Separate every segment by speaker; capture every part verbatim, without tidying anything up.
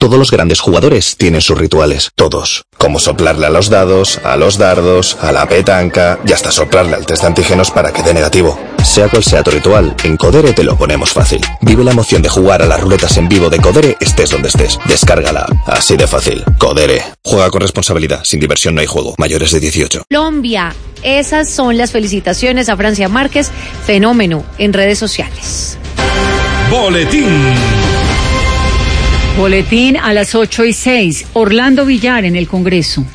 Speaker 1: Todos los grandes jugadores tienen sus rituales, todos. Como soplarle a los dados, a los dardos, a la petanca y hasta soplarle al test de antígenos para que dé negativo. Sea cual sea tu ritual, en Codere te lo ponemos fácil. Vive la emoción de jugar a las ruletas en vivo de Codere estés donde estés. Descárgala, así de fácil. Codere. Juega con responsabilidad, sin diversión no hay juego. Mayores de dieciocho.
Speaker 2: Colombia, esas son las felicitaciones a Francia Márquez, fenómeno en redes sociales.
Speaker 3: Boletín.
Speaker 4: Boletín a las ocho y seis. Orlando Villar en el Congreso.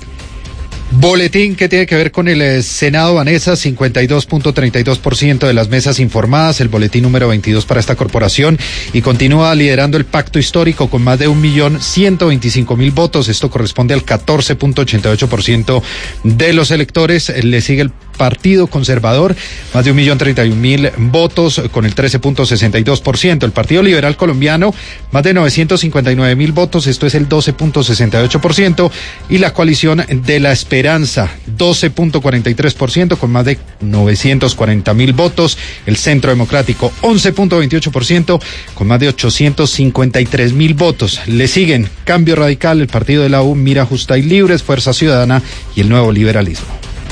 Speaker 5: Boletín que tiene que ver con el eh, Senado, Vanessa, cincuenta y dos punto treinta y dos por ciento de las mesas informadas, el boletín número veintidós para esta corporación, y continúa liderando el pacto histórico con más de un millón ciento veinticinco mil votos. Esto corresponde al catorce punto ochenta y ocho por ciento de los electores. Le sigue el Partido Conservador, más de un millón treinta y un mil votos, con el trece punto sesenta y dos por ciento. El Partido Liberal Colombiano, más de novecientos cincuenta y nueve mil votos, esto es el doce punto sesenta y ocho por ciento. Y la Coalición de la Esperanza, doce punto cuarenta y tres por ciento, con más de novecientos cuarenta mil votos. El Centro Democrático, once punto veintiocho por ciento, con más de ochocientos cincuenta y tres mil votos. Le siguen Cambio Radical, el Partido de la U, Mira Justa y Libres, Fuerza Ciudadana y el Nuevo Liberalismo.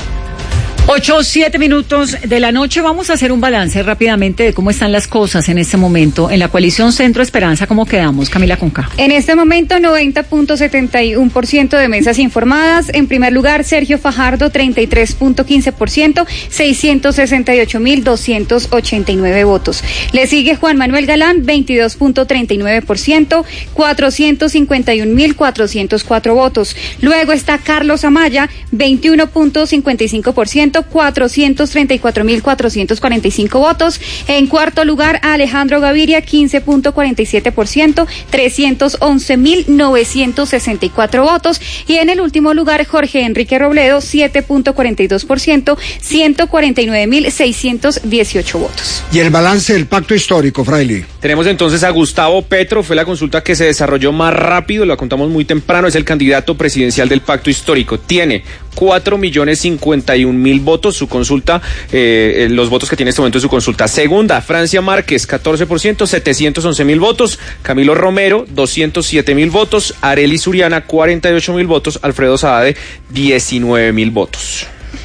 Speaker 4: Ocho, siete minutos de la noche. Vamos a hacer un balance rápidamente de cómo están las cosas en este momento. En la coalición Centro Esperanza, ¿cómo quedamos, Camila Conca?
Speaker 6: En este momento, noventa punto setenta y uno por ciento de mesas informadas. En primer lugar, Sergio Fajardo, treinta y tres punto quince por ciento, seiscientos sesenta y ocho mil doscientos ochenta y nueve votos. Le sigue Juan Manuel Galán, veintidós punto treinta y nueve por ciento, cuatrocientos cincuenta y un mil cuatrocientos cuatro votos. Luego está Carlos Amaya, veintiuno punto cincuenta y cinco por ciento, cuatrocientos treinta y cuatro mil cuatrocientos cuarenta y cinco votos. En cuarto lugar, Alejandro Gaviria, quince punto cuarenta y siete por ciento, trescientos once mil novecientos sesenta y cuatro votos. Y en el último lugar, Jorge Enrique Robledo, siete punto cuarenta y dos por ciento, ciento cuarenta y nueve mil seiscientos dieciocho votos.
Speaker 7: Y el balance del pacto histórico, Fraile.
Speaker 8: Tenemos entonces a Gustavo Petro, fue la consulta que se desarrolló más rápido, la contamos muy temprano, es el candidato presidencial del pacto histórico. Tiene cuatro millones cincuenta y un mil votos, su consulta, eh, los votos que tiene en este momento en su consulta. Segunda, Francia Márquez, catorce por ciento, setecientos once mil votos. Camilo Romero, doscientos siete mil votos. Arely Suriana, cuarenta y ocho mil votos. Alfredo Saade, diecinueve mil votos.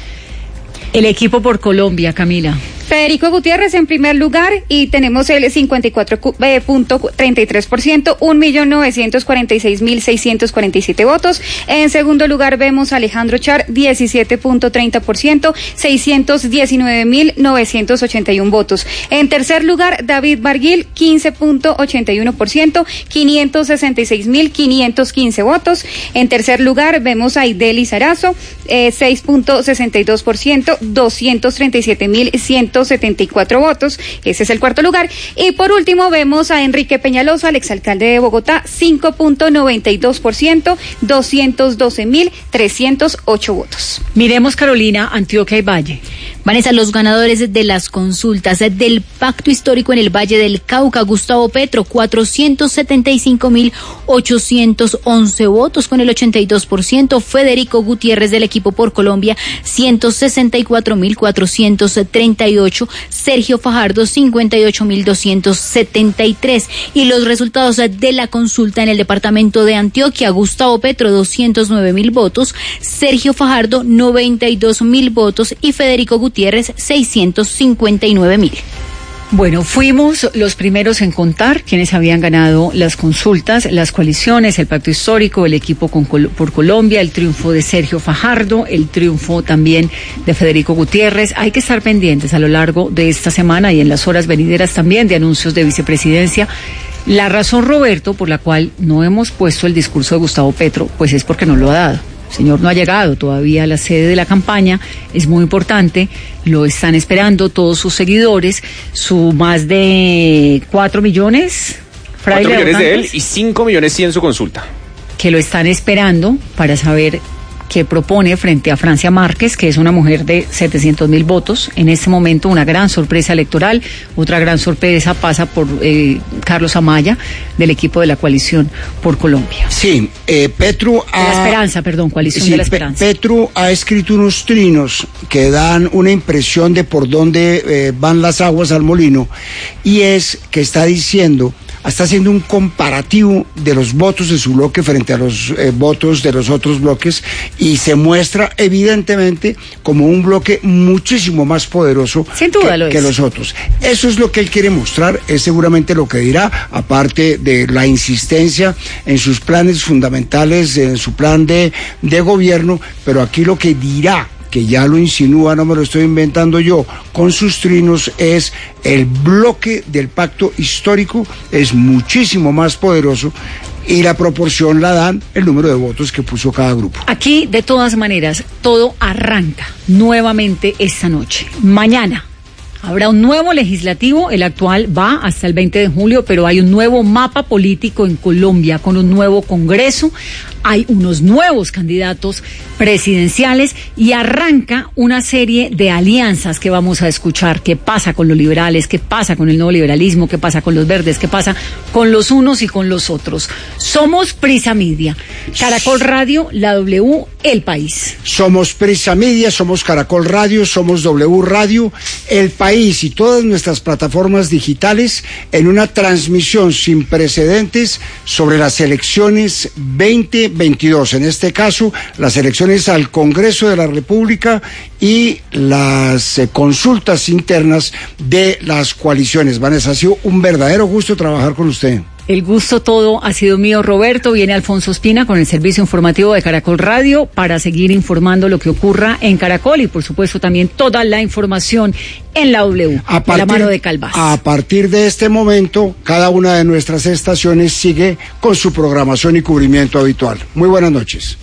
Speaker 4: El equipo por Colombia, Camila.
Speaker 6: Federico Gutiérrez en primer lugar y tenemos el cincuenta y cuatro punto treinta y tres por ciento, un millón novecientos cuarenta y seis mil seiscientos cuarenta y siete votos. En segundo lugar vemos a Alejandro Char, diecisiete punto treinta por ciento, seiscientos diecinueve mil novecientos ochenta y uno votos. En tercer lugar, David Barguil, quince punto ochenta y uno por ciento, quinientos sesenta y seis mil quinientos quince votos. En tercer lugar vemos a Ideli Sarazo, eh, seis punto sesenta y dos por ciento, doscientos treinta y siete mil ciento setenta y cuatro votos, ese es el cuarto lugar. Y por último vemos a Enrique Peñalosa, el exalcalde de Bogotá, cinco punto noventa y dos por ciento, doscientos doce mil trescientos ocho votos.
Speaker 4: Miremos, Carolina, Antioquia y Valle.
Speaker 9: Vanessa, los ganadores de las consultas del pacto histórico en el Valle del Cauca, Gustavo Petro, cuatrocientos setenta y cinco mil ochocientos once votos con el ochenta y dos por ciento. Federico Gutiérrez del equipo por Colombia, ciento sesenta y cuatro mil cuatrocientos treinta y ocho. Sergio Fajardo, cincuenta y ocho mil doscientos setenta y tres. Y los resultados de la consulta en el departamento de Antioquia, Gustavo Petro, doscientos nueve mil votos. Sergio Fajardo, noventa y dos mil votos. Y Federico Gutiérrez, Gutiérrez, seiscientos cincuenta y nueve mil.
Speaker 4: Bueno, fuimos los primeros en contar quienes habían ganado las consultas, las coaliciones, el pacto histórico, el equipo con, por Colombia, el triunfo de Sergio Fajardo, el triunfo también de Federico Gutiérrez. Hay que estar pendientes a lo largo de esta semana y en las horas venideras también de anuncios de vicepresidencia. La razón, Roberto, por la cual no hemos puesto el discurso de Gustavo Petro, pues es porque no lo ha dado. El señor no ha llegado todavía a la sede de la campaña, es muy importante, lo están esperando todos sus seguidores, su más de cuatro millones,
Speaker 8: cuatro millones de él y cinco millones cien su consulta.
Speaker 4: Que lo están esperando para saber qué propone frente a Francia Márquez, que es una mujer de setecientos mil votos. En este momento una gran sorpresa electoral, otra gran sorpresa pasa por eh, Carlos Amaya, del equipo de la coalición por Colombia.
Speaker 7: Sí, eh, Petro ha...
Speaker 4: De la Esperanza, perdón, coalición
Speaker 7: sí,
Speaker 4: de la Esperanza.
Speaker 7: Pe- Petro ha escrito unos trinos que dan una impresión de por dónde eh, van las aguas al molino, y es que está diciendo, está haciendo un comparativo de los votos de su bloque frente a los eh, votos de los otros bloques y se muestra evidentemente como un bloque muchísimo más poderoso
Speaker 4: Sin duda
Speaker 7: que,
Speaker 4: lo es.
Speaker 7: que los otros. Eso es lo que él quiere mostrar, es seguramente lo que dirá, aparte de la insistencia en sus planes fundamentales, en su plan de, de gobierno, pero aquí lo que dirá, que ya lo insinúa, no me lo estoy inventando yo, con sus trinos, es el bloque del pacto histórico es muchísimo más poderoso y la proporción la dan el número de votos que puso cada grupo.
Speaker 4: Aquí, de todas maneras, todo arranca nuevamente esta noche. Mañana habrá un nuevo legislativo, el actual va hasta el veinte de julio, pero hay un nuevo mapa político en Colombia con un nuevo Congreso, hay unos nuevos candidatos presidenciales y arranca una serie de alianzas que vamos a escuchar. ¿Qué pasa con los liberales? ¿Qué pasa con el nuevo liberalismo? ¿Qué pasa con los verdes? ¿Qué pasa con los unos y con los otros? Somos Prisa Media, Caracol Radio, la W, El País.
Speaker 7: Somos Prisa Media, somos Caracol Radio, somos W Radio, El País y todas nuestras plataformas digitales en una transmisión sin precedentes sobre las elecciones veinte veintidós, en este caso las elecciones al Congreso de la República y las eh, consultas internas de las coaliciones. Vanessa, ha sido un verdadero gusto trabajar con usted.
Speaker 4: El gusto todo ha sido mío, Roberto. Viene Alfonso Espina con el servicio informativo de Caracol Radio para seguir informando lo que ocurra en Caracol y, por supuesto, también toda la información en la W,
Speaker 7: a partir,
Speaker 4: de la mano de Calvás.
Speaker 7: A partir de este momento, cada una de nuestras estaciones sigue con su programación y cubrimiento habitual. Muy buenas noches.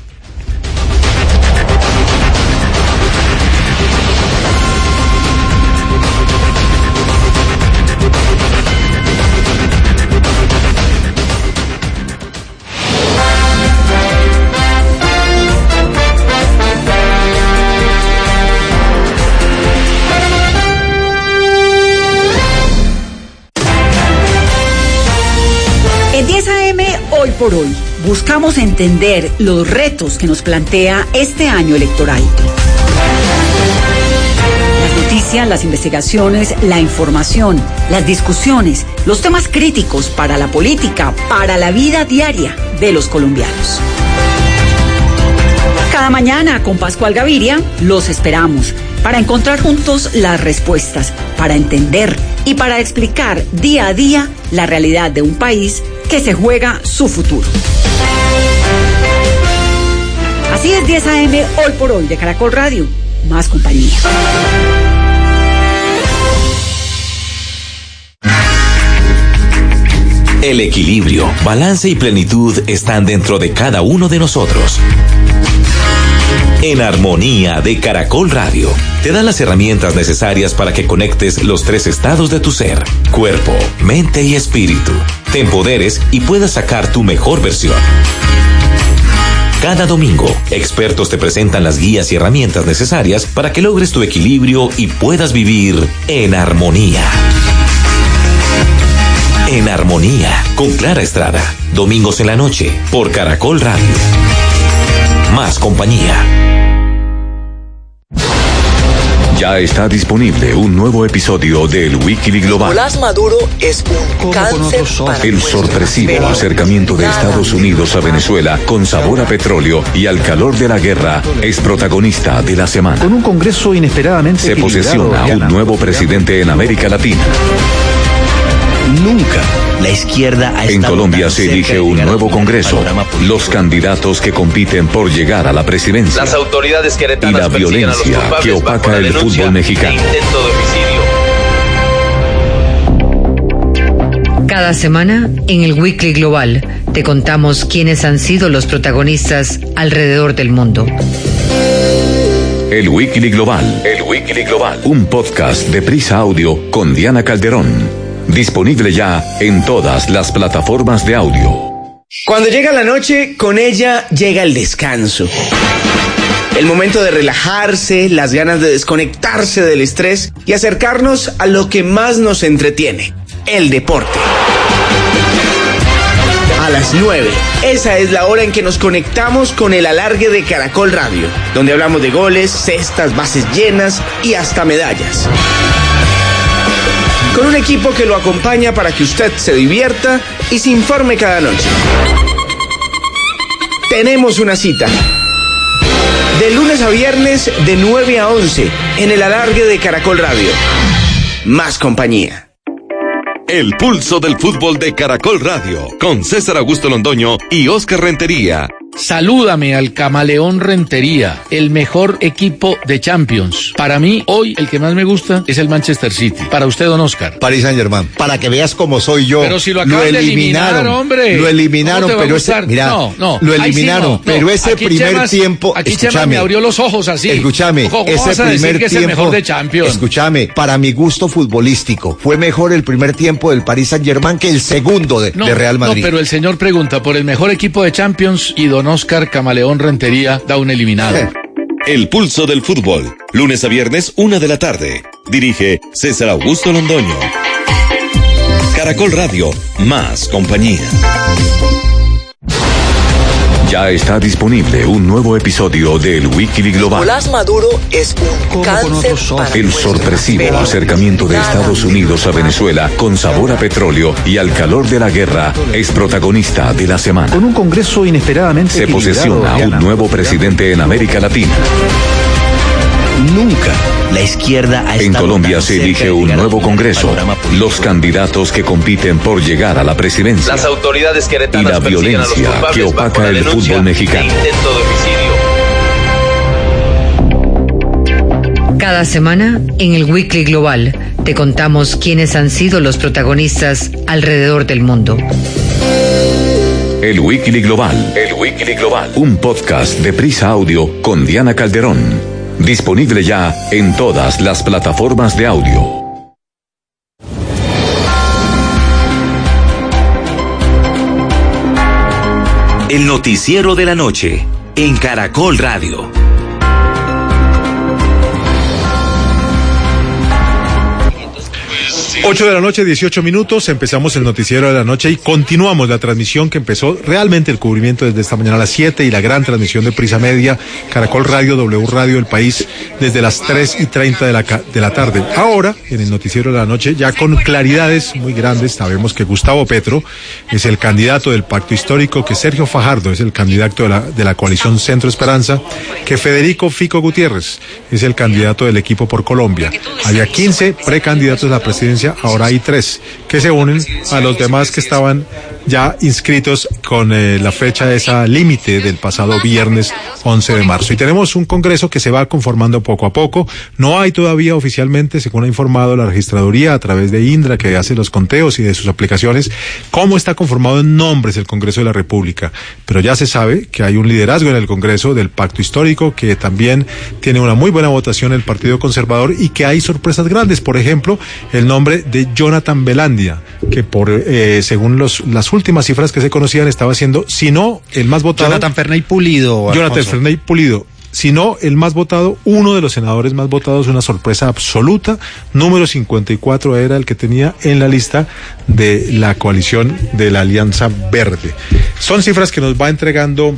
Speaker 10: Hoy por hoy, buscamos entender los retos que nos plantea este año electoral. Las noticias, las investigaciones, la información, las discusiones, los temas críticos para la política, para la vida diaria de los colombianos. Cada mañana con Pascual Gaviria los esperamos para encontrar juntos las respuestas, para entender y para explicar día a día la realidad de un país que se juega su futuro. Así es, diez a eme Hoy por Hoy de Caracol Radio. Más compañía.
Speaker 11: El equilibrio, balance y plenitud están dentro de cada uno de nosotros. En Armonía de Caracol Radio te da las herramientas necesarias para que conectes los tres estados de tu ser: cuerpo, mente y espíritu. Te empoderes y puedas sacar tu mejor versión. Cada domingo, expertos te presentan las guías y herramientas necesarias para que logres tu equilibrio y puedas vivir en armonía. En Armonía, con Clara Estrada. Domingos en la noche, por Caracol Radio. Más compañía.
Speaker 12: Ya está disponible un nuevo episodio del Wikili Global.
Speaker 13: Nicolás Maduro es un cáncer para
Speaker 12: El sorpresivo acercamiento de Estados Unidos a Venezuela con sabor a petróleo y al calor de la guerra es protagonista de la semana.
Speaker 14: Con un Congreso inesperadamente
Speaker 12: Se posesiona un nuevo presidente en América Latina.
Speaker 15: Nunca la izquierda ha
Speaker 12: En Colombia se elige un nuevo Congreso, los candidatos que compiten por llegar a la presidencia
Speaker 16: Las autoridades
Speaker 12: y
Speaker 16: queretanas
Speaker 12: la
Speaker 16: persiguen a los
Speaker 12: violencia
Speaker 16: culpables
Speaker 12: que
Speaker 16: bajo
Speaker 12: opaca
Speaker 16: la
Speaker 12: el
Speaker 16: denuncia
Speaker 12: fútbol mexicano.
Speaker 16: de intento de homicidio.
Speaker 17: Cada semana, en el Weekly Global, te contamos quiénes han sido los protagonistas alrededor del mundo.
Speaker 12: El Wikili Global. El Wikili Global. Un podcast de Prisa Audio con Diana Calderón. Disponible ya en todas las plataformas de audio.
Speaker 18: Cuando llega la noche, con ella llega el descanso. El momento de relajarse, las ganas de desconectarse del estrés y acercarnos a lo que más nos entretiene, el deporte. A las nueve, esa es la hora en que nos conectamos con el alargue de Caracol Radio, donde hablamos de goles, cestas, bases llenas y hasta medallas. con un equipo que lo acompaña para que usted se divierta y se informe cada noche. Tenemos una cita. De lunes a viernes, de nueve a once, en el alargue de Caracol Radio. Más compañía.
Speaker 12: El pulso del fútbol de Caracol Radio, con César Augusto Londoño y Oscar Rentería.
Speaker 14: Salúdame al Camaleón Rentería, el mejor equipo de Champions. Para mí, hoy, el que más me gusta es el Manchester City. Para usted, don Oscar.
Speaker 19: Paris Saint-Germain. Para que veas cómo soy yo.
Speaker 14: Pero si lo acaban de eliminar, hombre.
Speaker 19: Lo eliminaron, pero ese, mira,
Speaker 14: no, no,
Speaker 19: lo eliminaron, sí, no,
Speaker 14: pero
Speaker 19: no. ese
Speaker 14: aquí
Speaker 19: primer
Speaker 14: Chemas,
Speaker 19: tiempo,
Speaker 14: aquí
Speaker 19: escúchame.
Speaker 14: Chemas me abrió los ojos así.
Speaker 19: Escúchame,
Speaker 14: Ojo, ¿cómo
Speaker 19: ese
Speaker 14: vas a
Speaker 19: primer
Speaker 14: decir que
Speaker 19: tiempo,
Speaker 14: es el mejor de Champions?
Speaker 19: Escúchame, para mi gusto futbolístico, fue mejor el primer tiempo del Paris Saint-Germain que el segundo de,
Speaker 14: no,
Speaker 19: de Real Madrid.
Speaker 14: No, pero el señor pregunta por el mejor equipo de Champions y don Oscar Camaleón Rentería da un eliminado.
Speaker 12: El pulso del fútbol, lunes a viernes, una de la tarde. Dirige César Augusto Londoño. Caracol Radio, más compañía. Ya está disponible un nuevo episodio del Wiki Global.
Speaker 13: Nicolás Maduro es un cáncer para
Speaker 12: El sorpresivo acercamiento de Estados Unidos a Venezuela con sabor a petróleo y al calor de la guerra es protagonista de la semana.
Speaker 20: Con un Congreso inesperadamente
Speaker 12: Se posesiona un nuevo presidente en América Latina.
Speaker 15: Nunca la izquierda ha
Speaker 12: En
Speaker 15: estado
Speaker 12: Colombia
Speaker 15: tan
Speaker 12: se
Speaker 15: cerca
Speaker 12: elige
Speaker 15: de
Speaker 12: un
Speaker 15: llegar a
Speaker 12: nuevo
Speaker 15: dominar el
Speaker 12: Congreso,
Speaker 15: panorama político.
Speaker 12: los candidatos que compiten por llegar a la presidencia
Speaker 21: Las autoridades
Speaker 12: y
Speaker 21: queretanas
Speaker 12: la
Speaker 21: persiguen a los
Speaker 12: violencia
Speaker 21: culpables
Speaker 12: que
Speaker 21: bajo
Speaker 12: opaca
Speaker 21: la
Speaker 12: el
Speaker 21: denuncia
Speaker 12: fútbol
Speaker 21: de
Speaker 12: mexicano.
Speaker 21: intento de homicidio.
Speaker 17: Cada semana, en el Weekly Global, te contamos quiénes han sido los protagonistas alrededor del mundo.
Speaker 12: El Wiki Global. El Wiki Global. Un podcast de Prisa Audio con Diana Calderón. Disponible ya en todas las plataformas de audio.
Speaker 11: El noticiero de la noche en Caracol Radio.
Speaker 22: ocho de la noche, dieciocho minutos, empezamos el noticiero de la noche y continuamos la transmisión que empezó realmente el cubrimiento desde esta mañana a las siete y la gran transmisión de Prisa Media, Caracol Radio, W Radio El País, desde las tres y treinta de la, de la tarde. Ahora, en el noticiero de la noche, ya con claridades muy grandes, sabemos que Gustavo Petro es el candidato del pacto histórico, que Sergio Fajardo es el candidato de la, de la coalición Centro Esperanza, que Federico Fico Gutiérrez es el candidato del equipo por Colombia. Había quince precandidatos a la presidencia, ahora hay tres que se unen a los demás que estaban ya inscritos con eh, la fecha esa límite del pasado viernes once de marzo. Y tenemos un Congreso que se va conformando poco a poco. No hay todavía oficialmente, según ha informado la registraduría a través de Indra, que hace los conteos y de sus aplicaciones, cómo está conformado en nombres el Congreso de la República. Pero ya se sabe que hay un liderazgo en el Congreso del Pacto Histórico, que también tiene una muy buena votación el Partido Conservador y que hay sorpresas grandes. Por ejemplo, el nombre de Jonathan Velandia, que por eh, según los, las últimas cifras que se conocían estaba siendo, si no el más votado.
Speaker 5: Jonathan Ferney Pulido.
Speaker 22: Jonathan Ferney Pulido. Si no el más votado, uno de los senadores más votados, una sorpresa absoluta. Número cincuenta y cuatro era el que tenía en la lista de la coalición de la Alianza Verde. Son cifras que nos va entregando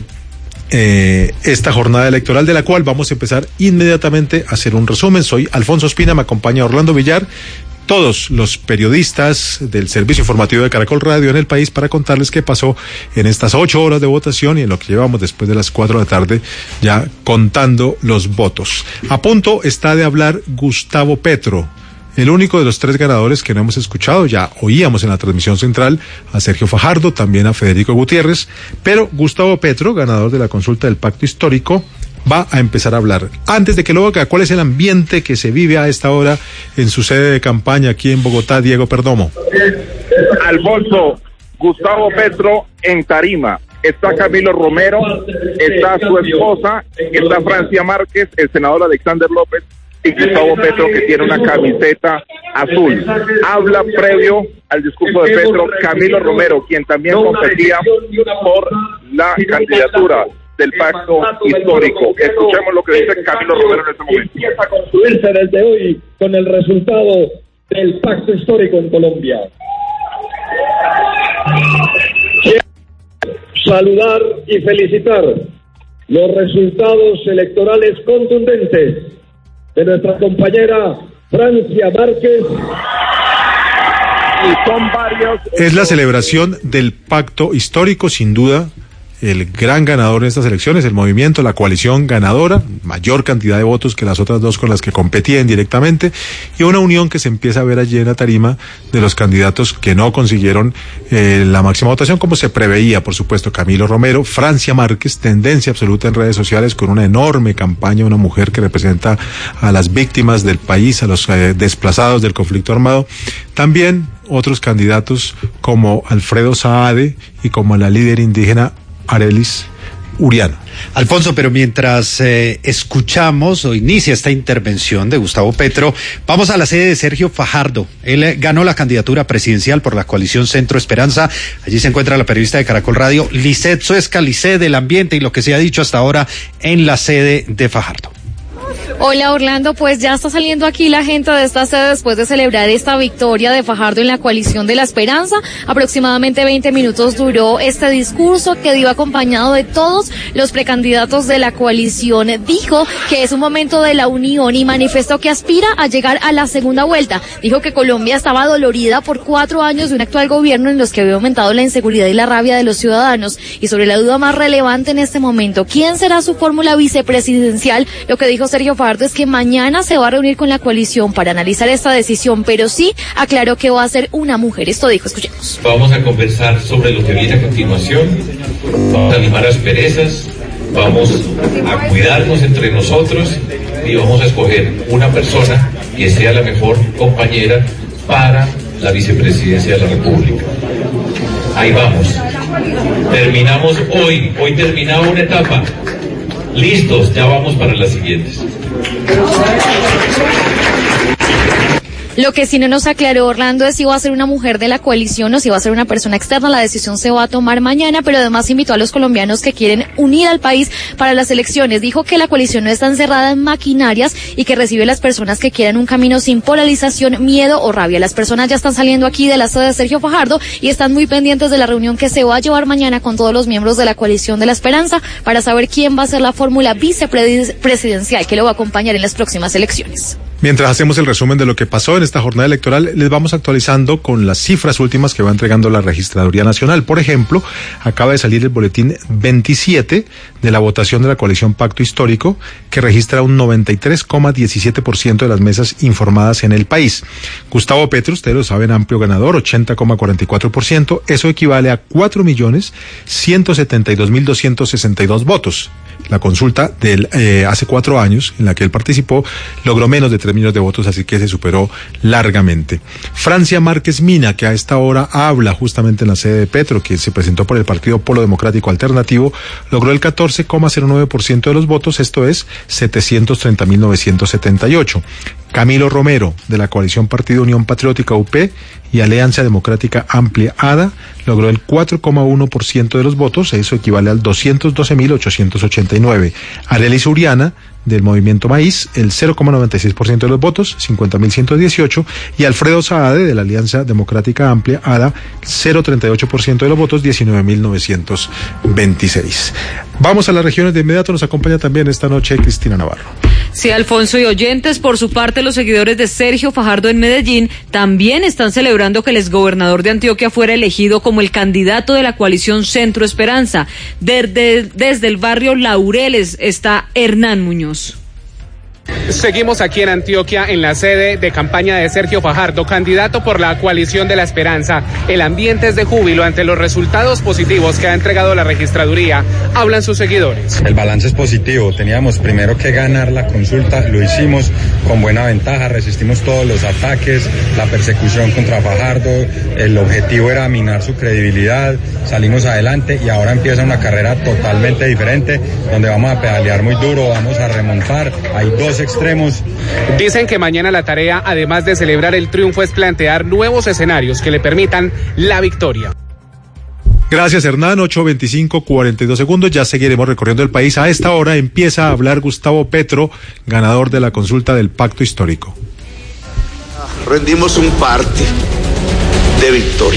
Speaker 22: Eh, esta jornada electoral, de la cual vamos a empezar inmediatamente a hacer un resumen. Soy Alfonso Espina, me acompaña Orlando Villar, todos los periodistas del servicio informativo de Caracol Radio en el país, para contarles qué pasó en estas ocho horas de votación y en lo que llevamos después de las cuatro de la tarde ya contando los votos. A punto está de hablar Gustavo Petro, el único de los tres ganadores que no hemos escuchado. Ya oíamos en la transmisión central a Sergio Fajardo, también a Federico Gutiérrez, pero Gustavo Petro, ganador de la consulta del Pacto Histórico, va a empezar a hablar. Antes de que lo haga, ¿cuál es el ambiente que se vive a esta hora en su sede de campaña aquí en Bogotá, Diego Perdomo?
Speaker 23: Alfonso, Gustavo Petro en tarima. Está Camilo Romero, está su esposa, está Francia Márquez, el senador Alexander López, y Gustavo Petro, que tiene una camiseta azul. Habla previo al discurso de Petro Camilo Romero, quien también competía por la candidatura del pacto histórico. Escuchemos lo que dice Camilo Romero en este momento.
Speaker 24: Empieza a construirse desde hoy con el resultado del pacto histórico en Colombia. Quiero saludar y felicitar los resultados electorales contundentes de nuestra compañera Francia Márquez
Speaker 23: y son varios.
Speaker 22: Es la celebración del pacto histórico, sin duda. El gran ganador en estas elecciones, el movimiento, la coalición ganadora, mayor cantidad de votos que las otras dos con las que competían directamente, y una unión que se empieza a ver allí en la tarima de los candidatos que no consiguieron eh, la máxima votación, como se preveía, por supuesto. Camilo Romero, Francia Márquez, tendencia absoluta en redes sociales, con una enorme campaña, una mujer que representa a las víctimas del país, a los eh, desplazados del conflicto armado. También otros candidatos como Alfredo Saade y como la líder indígena Arelis Uriana.
Speaker 5: Alfonso, pero mientras eh, escuchamos o inicia esta intervención de Gustavo Petro, vamos a la sede de Sergio Fajardo. Él eh, ganó la candidatura presidencial por la coalición Centro Esperanza. Allí se encuentra la periodista de Caracol Radio, Lisset Suezca. Lisset, del ambiente y lo que se ha dicho hasta ahora en la sede de Fajardo.
Speaker 1: Hola Orlando, pues ya está saliendo aquí la gente de esta sede después de celebrar esta victoria de Fajardo en la coalición de la Esperanza. Aproximadamente veinte minutos duró este discurso que dio acompañado de todos los precandidatos de la coalición. Dijo que es un momento de la unión y manifestó que aspira a llegar a la segunda vuelta. Dijo que Colombia estaba dolorida por cuatro años de un actual gobierno en los que había aumentado la inseguridad y la rabia de los ciudadanos. Y sobre la duda más relevante en este momento, ¿quién será su fórmula vicepresidencial? Lo que dijo Sergio Fajardo es que mañana se va a reunir con la coalición para analizar esta decisión, pero sí aclaró que va a ser una mujer. Esto dijo, escuchemos.
Speaker 2: Vamos a conversar sobre lo que viene a continuación, vamos a limar asperezas, vamos a cuidarnos entre nosotros y vamos a escoger una persona que sea la mejor compañera para la vicepresidencia de la República. Ahí vamos. Terminamos hoy, hoy terminaba una etapa. Listos, ya vamos para las siguientes.
Speaker 1: Lo que sí no nos aclaró Orlando es si va a ser una mujer de la coalición o si va a ser una persona externa. La decisión se va a tomar mañana, pero además invitó a los colombianos que quieren unir al país para las elecciones. Dijo que la coalición no está encerrada en maquinarias y que recibe a las personas que quieran un camino sin polarización, miedo o rabia. Las personas ya están saliendo aquí de la sede de Sergio Fajardo y están muy pendientes de la reunión que se va a llevar mañana con todos los miembros de la coalición de la Esperanza para saber quién va a ser la fórmula vicepresidencial que lo va a acompañar en las próximas elecciones.
Speaker 22: Mientras hacemos el resumen de lo que pasó en esta jornada electoral, les vamos actualizando con las cifras últimas que va entregando la Registraduría Nacional. Por ejemplo, acaba de salir el boletín veintisiete de la votación de la coalición Pacto Histórico, que registra un noventa y tres coma diecisiete por ciento de las mesas informadas en el país. Gustavo Petro, ustedes lo saben, amplio ganador, ochenta coma cuarenta y cuatro por ciento. Eso equivale a cuatro millones ciento setenta y dos mil doscientos sesenta y dos votos. La consulta del eh, hace cuatro años, en la que él participó, logró menos de tres millones de votos, así que se superó largamente. Francia Márquez Mina, que a esta hora habla justamente en la sede de Petro, que se presentó por el Partido Polo Democrático Alternativo, logró el catorce coma cero nueve por ciento de los votos, esto es setecientos treinta mil novecientos setenta y ocho. Camilo Romero, de la coalición Partido Unión Patriótica U P y Alianza Democrática Amplia A D A, logró el cuatro coma uno por ciento de los votos, eso equivale al doscientos doce mil ochocientos ochenta y nueve. Arelis Uriana, del Movimiento Maíz, el cero coma noventa y seis por ciento de los votos, cincuenta mil ciento dieciocho, y Alfredo Saade, de la Alianza Democrática Amplia A D A, cero coma treinta y ocho por ciento de los votos, diecinueve mil novecientos veintiséis. Vamos a las regiones de inmediato, nos acompaña también esta noche Cristina Navarro.
Speaker 3: Sí, Alfonso y oyentes, por su parte los seguidores de Sergio Fajardo en Medellín también están celebrando que el exgobernador de Antioquia fuera elegido como el candidato de la coalición Centro Esperanza. Desde, desde el barrio Laureles está Hernán Muñoz.
Speaker 20: Seguimos aquí en Antioquia en la sede de campaña de Sergio Fajardo, candidato por la coalición de la Esperanza. El ambiente es de júbilo ante los resultados positivos que ha entregado la registraduría. Hablan sus seguidores.
Speaker 25: El balance es positivo. Teníamos primero que ganar la consulta, lo hicimos con buena ventaja, resistimos todos los ataques, la persecución contra Fajardo. El objetivo era minar su credibilidad, salimos adelante y ahora empieza una carrera totalmente diferente donde vamos a pedalear muy duro, vamos a remontar. Hay dos extremos.
Speaker 20: Dicen que mañana la tarea, además de celebrar el triunfo, es plantear nuevos escenarios que le permitan la victoria.
Speaker 22: Gracias, Hernán. ocho veinticinco, cuarenta y dos segundos. Ya seguiremos recorriendo el país. A esta hora empieza a hablar Gustavo Petro, ganador de la consulta del Pacto Histórico.
Speaker 26: Rendimos un parte de victoria.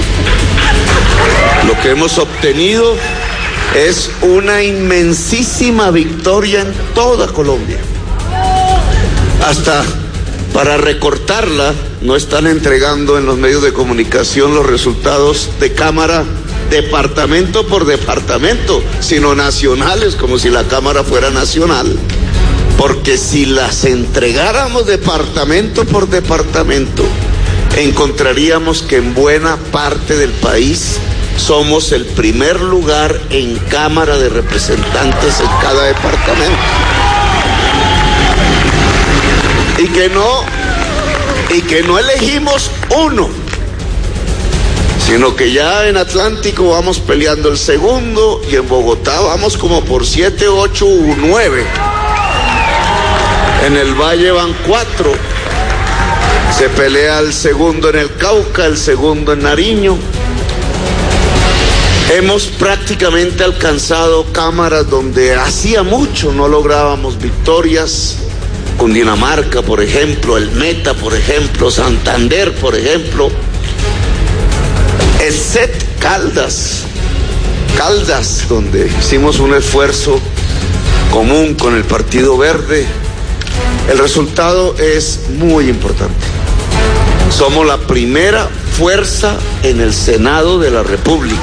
Speaker 26: Lo que hemos obtenido es una inmensísima victoria en toda Colombia. Hasta para recortarla no están entregando en los medios de comunicación los resultados de Cámara departamento por departamento, sino nacionales, como si la Cámara fuera nacional. Porque si las entregáramos departamento por departamento, encontraríamos que en buena parte del país somos el primer lugar en Cámara de Representantes en cada departamento. Y que no, y que no elegimos uno, sino que ya en Atlántico vamos peleando el segundo y en Bogotá vamos como por siete, ocho u nueve. En el Valle van cuatro. Se pelea el segundo en el Cauca, el segundo en Nariño. Hemos prácticamente alcanzado cámaras donde hacía mucho no lográbamos victorias. Cundinamarca, por ejemplo, el Meta, por ejemplo, Santander, por ejemplo. Excepto Caldas, Caldas, donde hicimos un esfuerzo común con el Partido Verde. El resultado es muy importante. Somos la primera fuerza en el Senado de la República.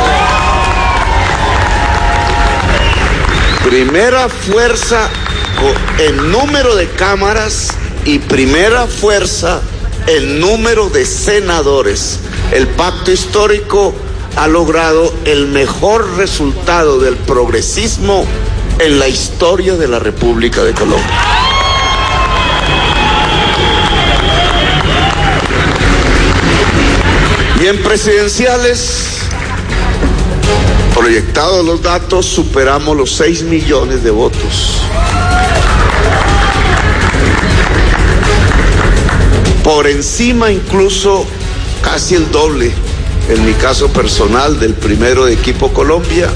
Speaker 26: Primera fuerza en número de cámaras y primera fuerza en número de senadores. El pacto histórico ha logrado el mejor resultado del progresismo en la historia de la República de Colombia. Y en presidenciales, proyectados los datos, superamos los seis millones de votos. Por encima incluso casi el doble, en mi caso personal, del primero de Equipo Colombia,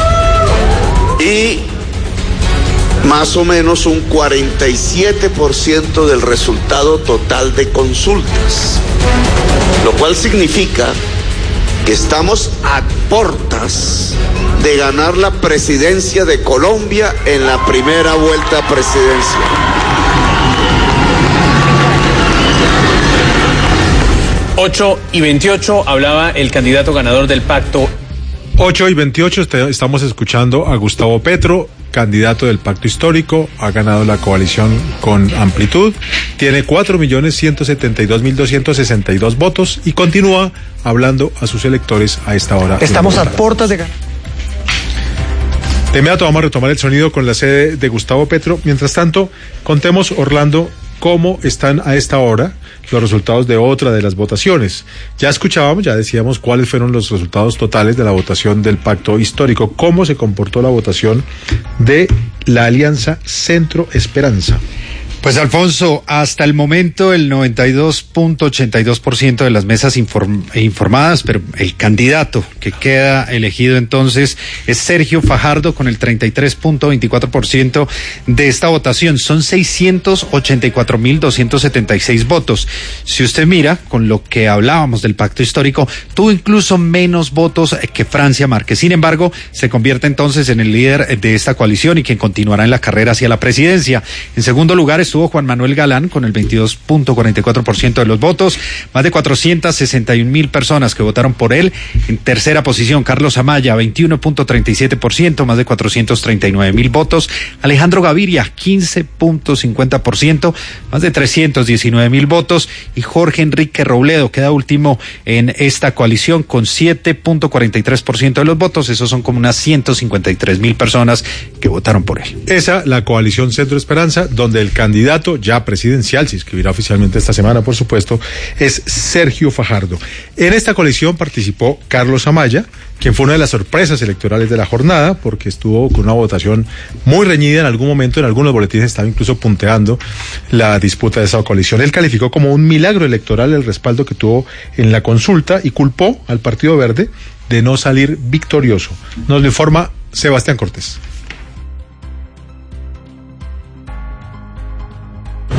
Speaker 26: y más o menos un cuarenta y siete por ciento del resultado total de consultas, lo cual significa que estamos a portas de ganar la presidencia de Colombia en la primera vuelta presidencial.
Speaker 4: ocho y veintiocho, hablaba el candidato ganador del pacto.
Speaker 22: ocho y veintiocho, estamos escuchando a Gustavo Petro, candidato del pacto histórico, ha ganado la coalición con amplitud, tiene cuatro millones ciento setenta y dos mil doscientos sesenta y dos votos y continúa hablando a sus electores a esta hora.
Speaker 6: Estamos a puertas de ganar.
Speaker 22: De inmediato vamos a retomar el sonido con la sede de Gustavo Petro. Mientras tanto, contemos, Orlando, cómo están a esta hora los resultados de otra de las votaciones. Ya escuchábamos, ya decíamos cuáles fueron los resultados totales de la votación del pacto histórico, cómo se comportó la votación de la alianza Centro Esperanza.
Speaker 5: Pues Alfonso, hasta el momento el noventa y dos punto ochenta y dos por ciento de las mesas inform- informadas, pero el candidato que queda elegido entonces es Sergio Fajardo con el treinta y tres punto veinticuatro por ciento de esta votación. Son seiscientos ochenta y cuatro mil doscientos setenta y seis votos. Si usted mira, con lo que hablábamos del pacto histórico, tuvo incluso menos votos que Francia Márquez. Sin embargo, se convierte entonces en el líder de esta coalición y quien continuará en la carrera hacia la presidencia. En segundo lugar, estuvo Juan Manuel Galán con el veintidós punto cuarenta y cuatro por ciento de los votos, más de cuatrocientas sesenta y un mil personas que votaron por él. En tercera posición, Carlos Amaya, veintiuno punto treinta y siete por ciento, más de cuatrocientos treinta y nueve mil votos. Alejandro Gaviria, quince punto cincuenta por ciento, más de trescientos diecinueve mil votos. Y Jorge Enrique Robledo queda último en esta coalición con siete punto cuarenta y tres por ciento de los votos. Esos son como unas ciento cincuenta y tres mil personas que votaron por él.
Speaker 22: Esa, la coalición Centro Esperanza, donde el candidato ya presidencial, se inscribirá oficialmente esta semana, por supuesto, es Sergio Fajardo. En esta coalición participó Carlos Amaya, quien fue una de las sorpresas electorales de la jornada, porque estuvo con una votación muy reñida en algún momento, en algunos boletines estaba incluso punteando la disputa de esa coalición. Él calificó como un milagro electoral el respaldo que tuvo en la consulta y culpó al Partido Verde de no salir victorioso. Nos lo informa Sebastián Cortés.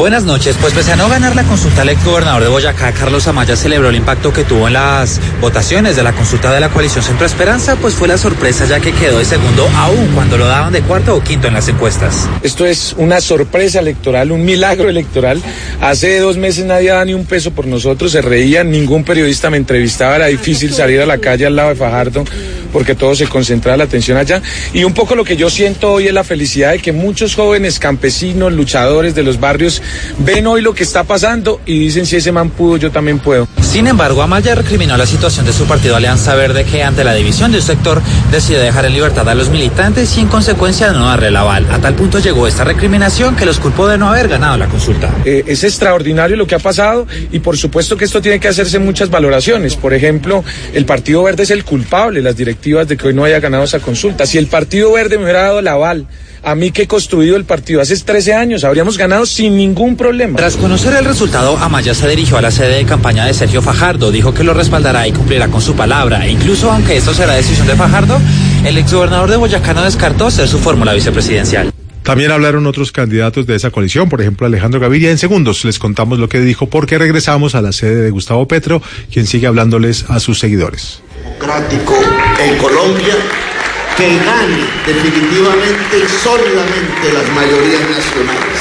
Speaker 6: Buenas noches. Pues pese a no ganar la consulta, el exgobernador de Boyacá, Carlos Amaya, celebró el impacto que tuvo en las votaciones de la consulta de la coalición Centro Esperanza, pues fue la sorpresa ya que quedó de segundo aún cuando lo daban de cuarto o quinto en las encuestas.
Speaker 7: Esto es una sorpresa electoral, un milagro electoral. Hace dos meses nadie daba ni un peso por nosotros, se reían, ningún periodista me entrevistaba, era difícil salir a la calle al lado de Fajardo porque todo se concentraba la atención allá. Y un poco lo que yo siento hoy es la felicidad de que muchos jóvenes campesinos, luchadores de los barrios, ven hoy lo que está pasando y dicen: si ese man pudo, yo también puedo.
Speaker 6: Sin embargo, Amaya recriminó la situación de su partido Alianza Verde, que ante la división de un sector decidió dejar en libertad a los militantes y en consecuencia no darle el aval. A tal punto llegó esta recriminación que los culpó de no haber ganado la consulta.
Speaker 7: Eh, es extraordinario lo que ha pasado y por supuesto que esto tiene que hacerse muchas valoraciones. Por ejemplo, el Partido Verde es el culpable, las directivas de que hoy no haya ganado esa consulta. Si el Partido Verde me hubiera dado el aval, a mí que he construido el partido hace trece años, habríamos ganado sin ningún problema.
Speaker 6: Tras conocer el resultado, Amaya se dirigió a la sede de campaña de Sergio Fajardo, dijo que lo respaldará y cumplirá con su palabra, e incluso aunque esto será decisión de Fajardo, el exgobernador de Boyacá no descartó ser su fórmula vicepresidencial.
Speaker 22: También hablaron otros candidatos de esa coalición, por ejemplo Alejandro Gaviria. En segundos les contamos lo que dijo, porque regresamos a la sede de Gustavo Petro, quien sigue hablándoles a sus seguidores.
Speaker 26: Democrático en Colombia, que gane definitivamente y sólidamente las mayorías nacionales.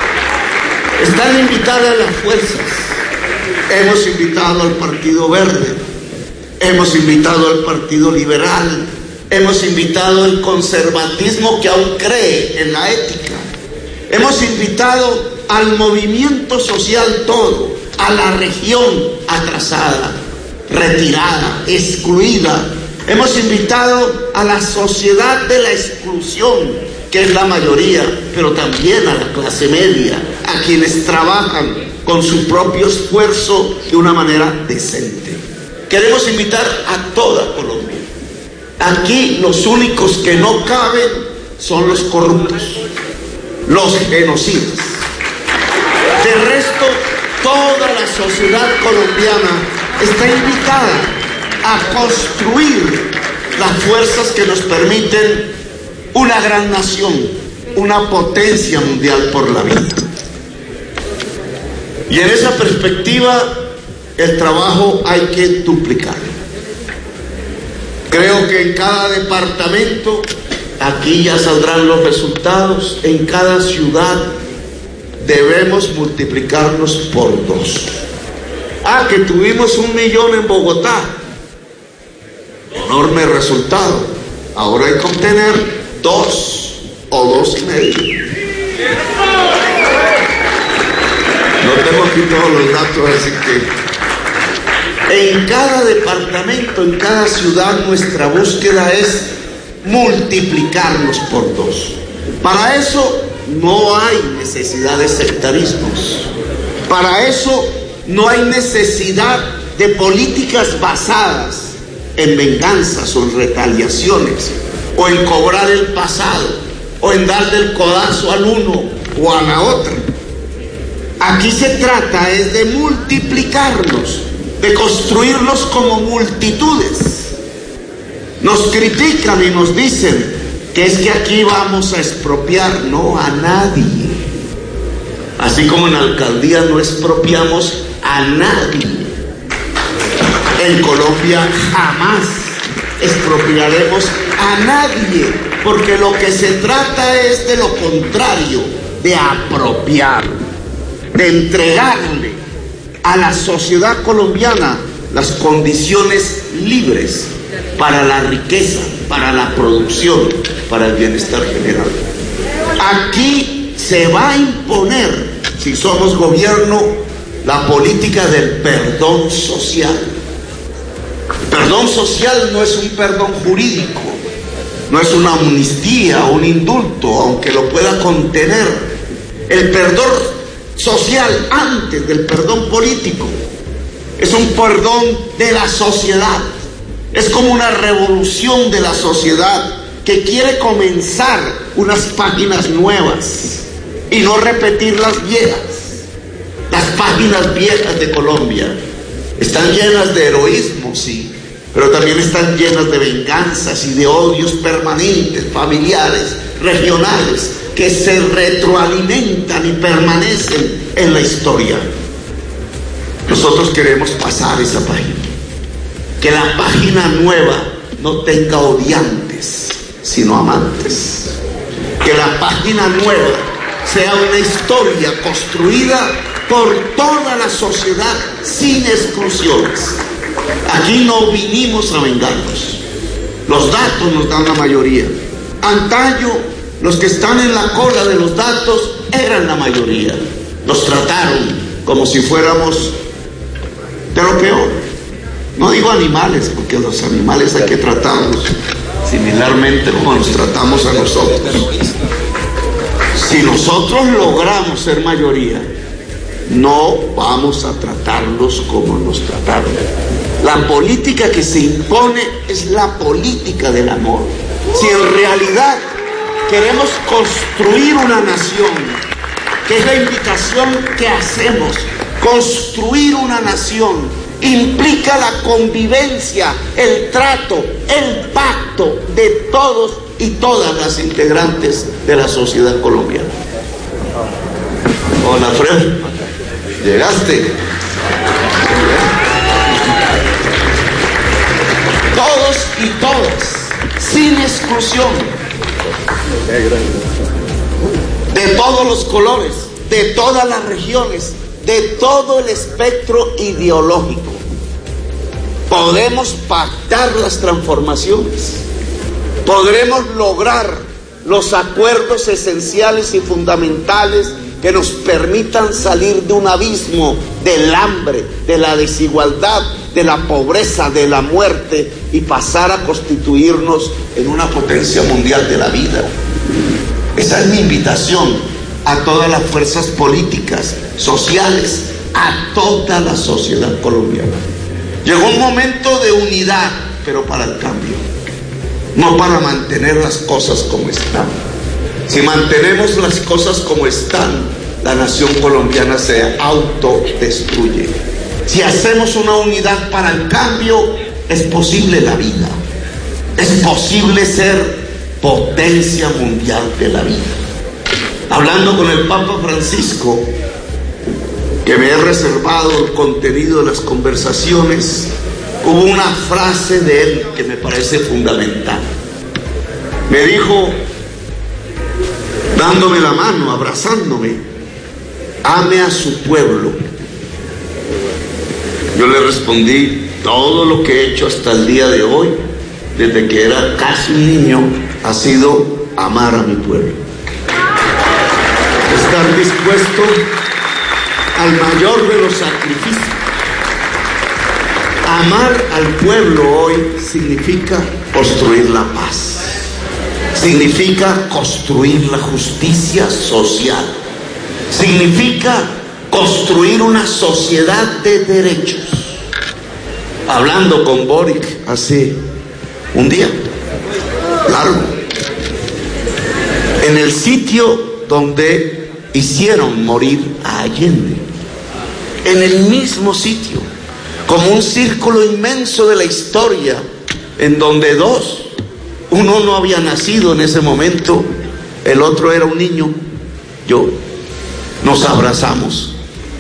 Speaker 26: Están invitadas las fuerzas. Hemos invitado al Partido Verde, hemos invitado al Partido Liberal, hemos invitado al conservatismo que aún cree en la ética, hemos invitado al movimiento social todo, a la región atrasada, retirada, excluida. Hemos invitado a la sociedad de la exclusión, que es la mayoría, pero también a la clase media, a quienes trabajan con su propio esfuerzo de una manera decente. Queremos invitar a toda Colombia. Aquí los únicos que no caben son los corruptos, los genocidas. De resto, toda la sociedad colombiana está invitada a construir las fuerzas que nos permiten una gran nación, una potencia mundial por la vida. Y en esa perspectiva, el trabajo hay que duplicarlo. Creo que en cada departamento, aquí ya saldrán los resultados, en cada ciudad debemos multiplicarnos por dos. Ah, que tuvimos un millón en Bogotá. Enorme resultado. Ahora hay que obtener dos o dos y medio. No tengo aquí todos los datos, así que en cada departamento, en cada ciudad, nuestra búsqueda es multiplicarnos por dos. Para eso no hay necesidad de sectarismos. Para eso no hay necesidad de políticas basadas en venganzas o en retaliaciones, o en cobrar el pasado, o en darle el codazo al uno o a la otra. Aquí se trata es de multiplicarnos, de construirnos como multitudes. Nos critican y nos dicen que es que aquí vamos a expropiar. No, a nadie. Así como en alcaldía no expropiamos a nadie. En Colombia jamás expropiaremos a nadie, porque lo que se trata es de lo contrario, de apropiar, de entregarle a la sociedad colombiana las condiciones libres para la riqueza, para la producción, para el bienestar general. Aquí se va a imponer, si somos gobierno, la política del perdón social. Perdón social no es un perdón jurídico, no es una amnistía o un indulto, aunque lo pueda contener. El perdón social antes del perdón político es un perdón de la sociedad. Es como una revolución de la sociedad que quiere comenzar unas páginas nuevas y no repetir las viejas. Las páginas viejas de Colombia están llenas de heroísmo, sí, pero también están llenas de venganzas y de odios permanentes, familiares, regionales, que se retroalimentan y permanecen en la historia. Nosotros queremos pasar esa página, que la página nueva no tenga odiantes, sino amantes, que la página nueva sea una historia construida por toda la sociedad sin exclusiones. Aquí no vinimos a vengarnos, los datos nos dan la mayoría. Antaño los que están en la cola de los datos eran la mayoría, nos trataron como si fuéramos de lo peor. No digo animales, porque los animales hay que tratarlos similarmente como nos tratamos a nosotros. Si nosotros logramos ser mayoría, no vamos a tratarlos como nos trataron. La política que se impone es la política del amor. Si en realidad queremos construir una nación, que es la invitación que hacemos, construir una nación implica la convivencia, el trato, el pacto de todos y todas las integrantes de la sociedad colombiana. Hola, Fred, llegaste. Todos y todas, sin exclusión, de todos los colores, de todas las regiones, de todo el espectro ideológico. Podemos pactar las transformaciones, podremos lograr los acuerdos esenciales y fundamentales que nos permitan salir de un abismo del hambre, de la desigualdad, de la pobreza, de la muerte y pasar a constituirnos en una potencia mundial de la vida. Esa es mi invitación a todas las fuerzas políticas, sociales, a toda la sociedad colombiana. Llegó un momento de unidad, pero para el cambio, no para mantener las cosas como están. Si mantenemos las cosas como están, la nación colombiana se autodestruye. Si hacemos una unidad para el cambio, es posible la vida. Es posible ser potencia mundial de la vida. Hablando con el Papa Francisco, que me he reservado el contenido de las conversaciones, hubo una frase de él que me parece fundamental. Me dijo, dándome la mano, abrazándome, ame a su pueblo. Yo le respondí, todo lo que he hecho hasta el día de hoy, desde que era casi un niño, ha sido amar a mi pueblo. Estar dispuesto al mayor de los sacrificios. Amar al pueblo hoy significa construir la paz, significa construir la justicia social, significa construir una sociedad de derechos. Hablando con Boric hace un día largo, en el sitio donde hicieron morir a Allende, en el mismo sitio, como un círculo inmenso de la historia, en donde dos, uno no había nacido en ese momento, el otro era un niño, yo, nos abrazamos.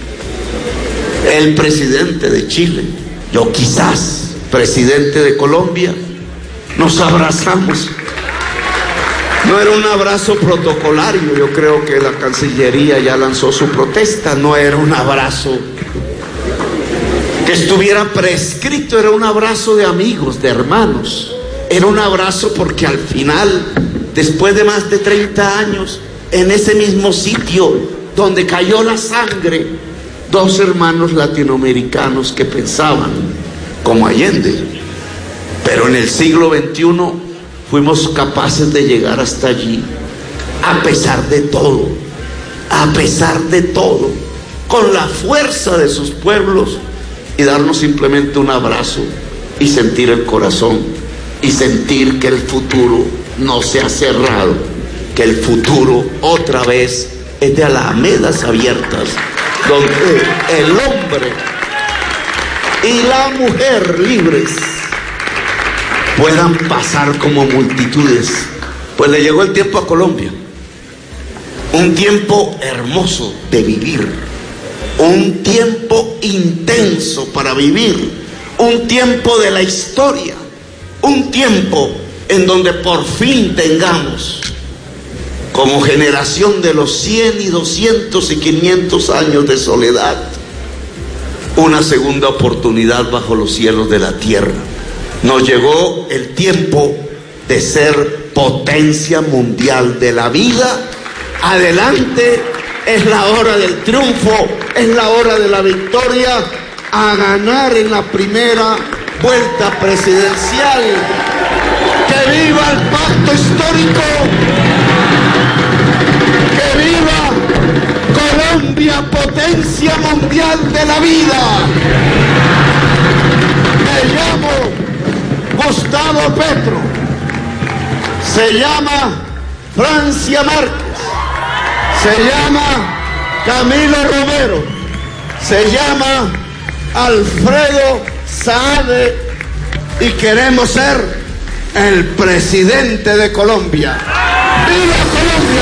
Speaker 26: El presidente de Chile, yo quizás, presidente de Colombia, nos abrazamos. No era un abrazo protocolario, yo creo que la Cancillería ya lanzó su protesta, no era un abrazo que estuviera prescrito, era un abrazo de amigos, de hermanos, era un abrazo porque al final, después de más de treinta años, en ese mismo sitio donde cayó la sangre, dos hermanos latinoamericanos que pensaban como Allende, pero en el siglo veintiuno fuimos capaces de llegar hasta allí, a pesar de todo, a pesar de todo, con la fuerza de sus pueblos, y darnos simplemente un abrazo y sentir el corazón y sentir que el futuro no se ha cerrado, que el futuro otra vez es de alamedas abiertas, donde el hombre y la mujer libres puedan pasar como multitudes. Pues le llegó el tiempo a Colombia, un tiempo hermoso de vivir, un tiempo intenso para vivir, un tiempo de la historia, un tiempo en donde por fin tengamos, como generación de los cien y doscientos y quinientos años de soledad, una segunda oportunidad bajo los cielos de la tierra. Nos llegó el tiempo de ser potencia mundial de la vida. Adelante, es la hora del triunfo, es la hora de la victoria, a ganar en la primera vuelta presidencial. ¡Que viva el pacto histórico! ¡Que viva Colombia, potencia mundial de la vida! Me llamo Gustavo Petro, se llama Francia Márquez, se llama Camilo Romero, se llama Alfredo Saade y queremos ser el presidente de Colombia. ¡Viva Colombia!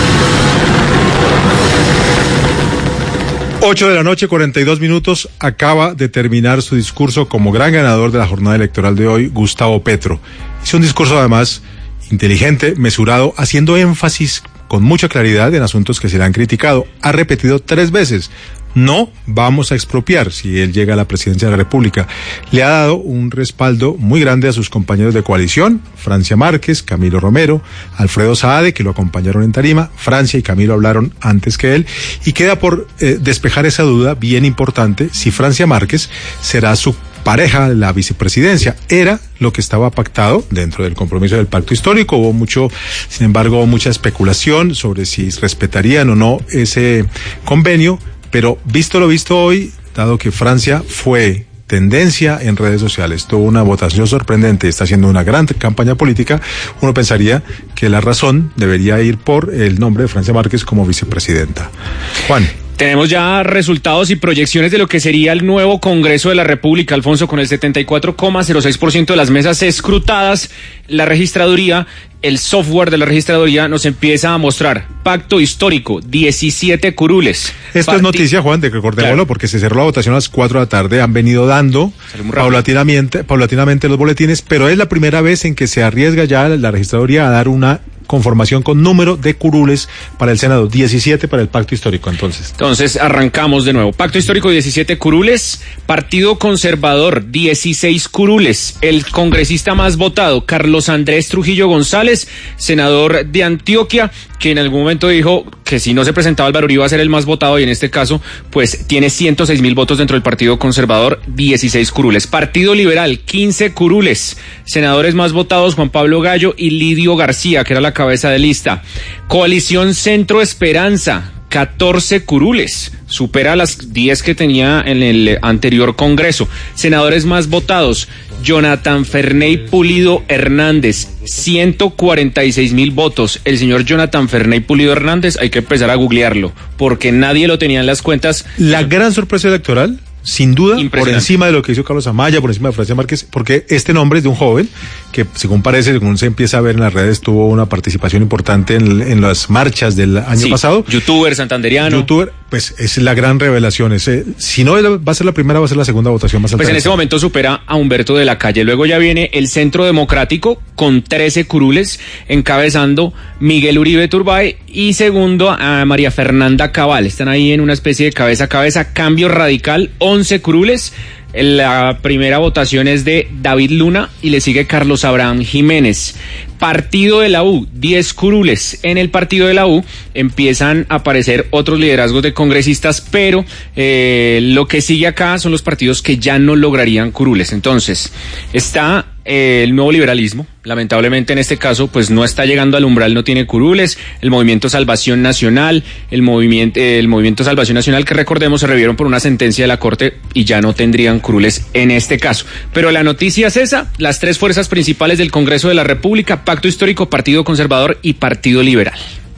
Speaker 22: ocho de la noche, cuarenta y dos minutos, acaba de terminar su discurso como gran ganador de la jornada electoral de hoy, Gustavo Petro. Hizo un discurso además inteligente, mesurado, haciendo énfasis con mucha claridad en asuntos que se le han criticado. Ha repetido tres veces: no vamos a expropiar si él llega a la presidencia de la República. Le ha dado un respaldo muy grande a sus compañeros de coalición, Francia Márquez, Camilo Romero, Alfredo Saade, que lo acompañaron en tarima. Francia y Camilo hablaron antes que él, y queda por eh, despejar esa duda bien importante si Francia Márquez será su pareja de la vicepresidencia. Era lo que estaba pactado dentro del compromiso del pacto histórico. Hubo mucho, sin embargo, mucha especulación sobre si respetarían o no ese convenio. Pero visto lo visto hoy, dado que Francia fue tendencia en redes sociales, tuvo una votación sorprendente, está haciendo una gran campaña política, uno pensaría que la razón debería ir por el nombre de Francia Márquez como vicepresidenta. Juan.
Speaker 20: Tenemos ya resultados y proyecciones de lo que sería el nuevo Congreso de la República, Alfonso, con el setenta y cuatro coma cero seis por ciento de las mesas escrutadas. La registraduría, el software de la registraduría nos empieza a mostrar pacto histórico, diecisiete curules.
Speaker 22: Esto Parti- es noticia, Juan, de que recordémoslo, claro, porque se cerró la votación a las cuatro de la tarde, han venido dando paulatinamente, paulatinamente los boletines, pero es la primera vez en que se arriesga ya la registraduría a dar una conformación con número de curules para el Senado, diecisiete para el pacto histórico. Entonces
Speaker 20: entonces arrancamos de nuevo. Pacto histórico, diecisiete curules. Partido Conservador, dieciséis curules. El congresista más votado, Carlos Andrés Trujillo González, senador de Antioquia, que en algún momento dijo que si no se presentaba Álvaro Uribe iba a ser el más votado, y en este caso pues tiene ciento seis mil votos dentro del Partido Conservador, dieciséis curules. Partido Liberal, quince curules. Senadores más votados, Juan Pablo Gallo y Lidio García, que era la cabeza de lista. Coalición Centro Esperanza, catorce curules, supera las diez que tenía en el anterior Congreso. Senadores más votados, Jonathan Ferney Pulido Hernández, ciento cuarenta y seis mil votos. El señor Jonathan Ferney Pulido Hernández, hay que empezar a googlearlo, porque nadie lo tenía en las cuentas.
Speaker 22: La gran sorpresa electoral, sin duda, por encima de lo que hizo Carlos Amaya, por encima de Francia Márquez, porque este nombre es de un joven que, según parece, según se empieza a ver en las redes, tuvo una participación importante en, en las marchas del año
Speaker 20: sí,
Speaker 22: pasado.
Speaker 20: Youtuber santanderiano.
Speaker 22: Youtuber, pues es la gran revelación. Ese, si no va a ser la primera, va a ser la segunda votación más alta.
Speaker 20: Pues en este momento supera a Humberto de la Calle. Luego ya viene el Centro Democrático con trece curules, encabezando Miguel Uribe Turbay, y segundo a María Fernanda Cabal. Están ahí en una especie de cabeza a cabeza. Cambio Radical, once curules. La primera votación es de David Luna y le sigue Carlos Abraham Jiménez. Partido de la U, diez curules. En el Partido de la U empiezan a aparecer otros liderazgos de congresistas, pero eh, lo que sigue acá son los partidos que ya no lograrían curules. Entonces, está eh, el Nuevo Liberalismo. Lamentablemente en este caso pues no está llegando al umbral, no tiene curules. El Movimiento Salvación Nacional, el movimiento, el Movimiento Salvación Nacional, que recordemos se revieron por una sentencia de la Corte y ya no tendrían curules en este caso. Pero la noticia es esa: las tres fuerzas principales del Congreso de la República, Pacto Histórico, Partido Conservador y Partido Liberal.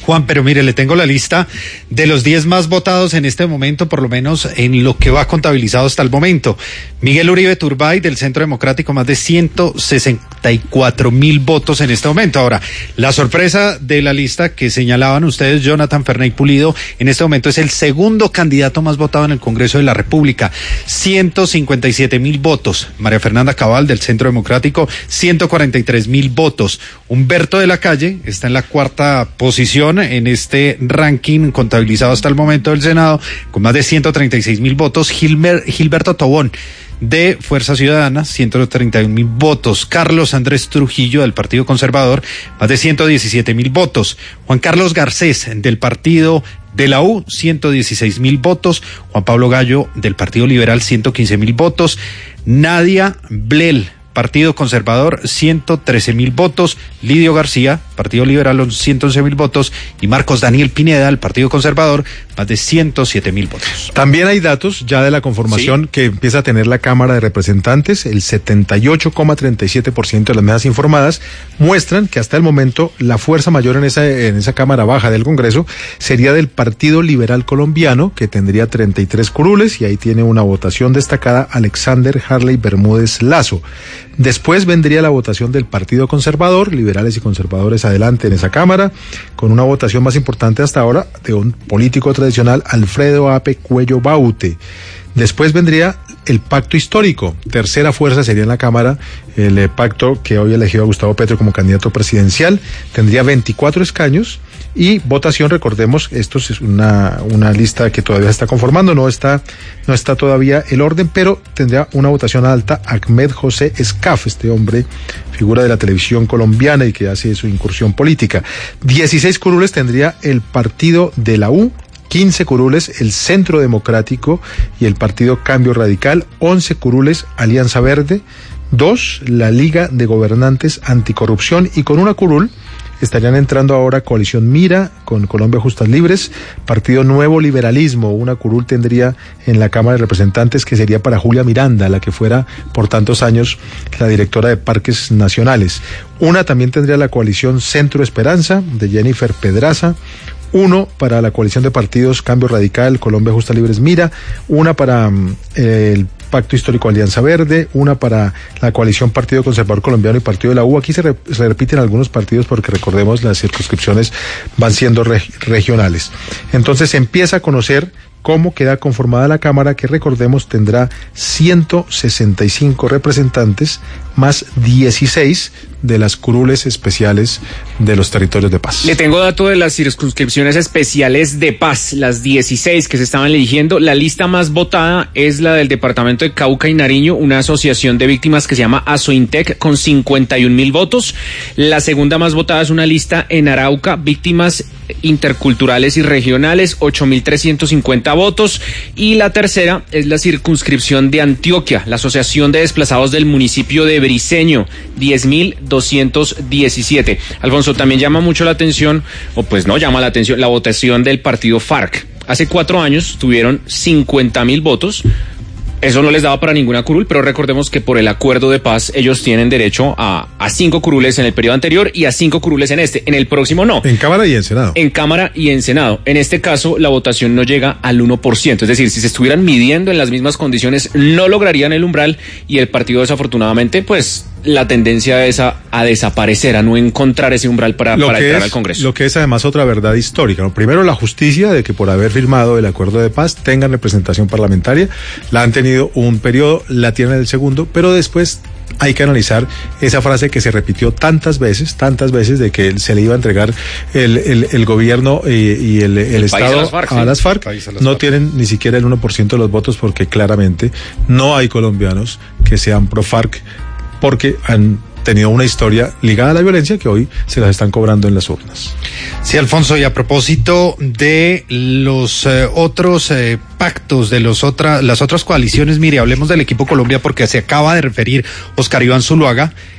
Speaker 5: Juan, pero mire, le tengo la lista de los diez más votados en este momento, por lo menos en lo que va contabilizado hasta el momento. Miguel Uribe Turbay, del Centro Democrático, más de ciento sesenta y cuatro mil votos en este momento. Ahora, la sorpresa de la lista que señalaban ustedes, Jonathan Ferney Pulido, en este momento es el segundo candidato más votado en el Congreso de la República, ciento cincuenta y siete mil votos. María Fernanda Cabal, del Centro Democrático, ciento cuarenta y tres mil votos. Humberto de la Calle está en la cuarta posición en este ranking contabilizado hasta el momento del Senado, con más de ciento treinta y seis mil votos. Gilmer, Gilberto Tobón, de Fuerza Ciudadana, ciento treinta y un mil votos. Carlos Andrés Trujillo, del Partido Conservador, más de ciento diecisiete mil votos. Juan Carlos Garcés, del Partido de la U, ciento dieciséis mil votos. Juan Pablo Gallo, del Partido Liberal, ciento quince mil votos. Nadia Blel, Partido Conservador, ciento trece mil votos. Lidio García, Partido Liberal, ciento once mil votos. Y Marcos Daniel Pineda, el Partido Conservador, más de ciento siete mil votos.
Speaker 22: También hay datos ya de la conformación ¿Sí? que empieza a tener la Cámara de Representantes. El setenta y ocho coma treinta y siete por ciento de las mesas informadas muestran que hasta el momento la fuerza mayor en esa, en esa Cámara Baja del Congreso sería del Partido Liberal Colombiano, que tendría treinta y tres curules, y ahí tiene una votación destacada Alexander Harley Bermúdez Lazo. Después vendría la votación del Partido Conservador, liberales y conservadores adelante en esa Cámara, con una votación más importante hasta ahora de un político tradicional, Alfredo Ape Cuello Baute. Después vendría el Pacto Histórico, tercera fuerza sería en la Cámara, el eh, pacto que hoy eligió a Gustavo Petro como candidato presidencial, tendría veinticuatro escaños. Y votación, recordemos, esto es una, una lista que todavía está conformando, no está, no está todavía el orden, pero tendría una votación alta Ahmed José Escaf, este hombre, figura de la televisión colombiana y que hace su incursión política. dieciséis curules tendría el Partido de la U, quince curules el Centro Democrático y el Partido Cambio Radical, once curules Alianza Verde, dos la Liga de Gobernantes Anticorrupción, y con una curul estarían entrando ahora Coalición Mira con Colombia Justas Libres, Partido Nuevo Liberalismo. Una curul tendría en la Cámara de Representantes que sería para Julia Miranda, la que fuera por tantos años la directora de Parques Nacionales. Una también tendría la Coalición Centro Esperanza de Jennifer Pedraza. Uno para la coalición de partidos Cambio Radical, Colombia Justa Libres Mira, una para eh, el Pacto Histórico Alianza Verde, una para la coalición Partido Conservador Colombiano y Partido de la U. Aquí se, re, se repiten algunos partidos porque recordemos las circunscripciones van siendo reg, regionales. Entonces se empieza a conocer cómo queda conformada la Cámara, que recordemos tendrá ciento sesenta y cinco representantes más dieciséis de las curules especiales de los territorios de paz.
Speaker 20: Le tengo dato de las circunscripciones especiales de paz, las dieciséis que se estaban eligiendo. La lista más votada es la del departamento de Cauca y Nariño, una asociación de víctimas que se llama Asointec, con cincuenta y un mil votos. La segunda más votada es una lista en Arauca, víctimas interculturales y regionales, ocho mil trescientos cincuenta votos. Y la tercera es la circunscripción de Antioquia, la asociación de desplazados del municipio de Briceño, diez mil doscientos diecisiete. Alfonso, también llama mucho la atención, o pues no llama la atención, la votación del partido FARC. Hace cuatro años tuvieron cincuenta mil votos. Eso no les daba para ninguna curul, pero recordemos que por el acuerdo de paz ellos tienen derecho a, a cinco curules en el periodo anterior y a cinco curules en este. En el próximo no.
Speaker 22: En Cámara y en Senado.
Speaker 20: En Cámara y en Senado. En este caso la votación no llega al uno por ciento. Es decir, si se estuvieran midiendo en las mismas condiciones no lograrían el umbral, y el partido desafortunadamente pues la tendencia es a, a desaparecer, a no encontrar ese umbral para, para entrar
Speaker 22: es,
Speaker 20: al Congreso.
Speaker 22: Lo que es además otra verdad histórica, ¿no? Primero, la justicia de que por haber firmado el acuerdo de paz tengan representación parlamentaria. La han tenido un periodo, la tienen el segundo, pero después hay que analizar esa frase que se repitió tantas veces, tantas veces, de que se le iba a entregar el, el, el gobierno y, y el, el, el Estado a las FARC. A las FARC. A las no FARC. Tienen ni siquiera el uno por ciento de los votos, porque claramente no hay colombianos que sean pro FARC, porque han tenido una historia ligada a la violencia que hoy se las están cobrando en las urnas.
Speaker 5: Sí, Alfonso, y a propósito de los eh, otros eh, pactos, de los otra, las otras coaliciones, mire, hablemos del Equipo Colombia, porque se acaba de referir Oscar Iván Zuluaga,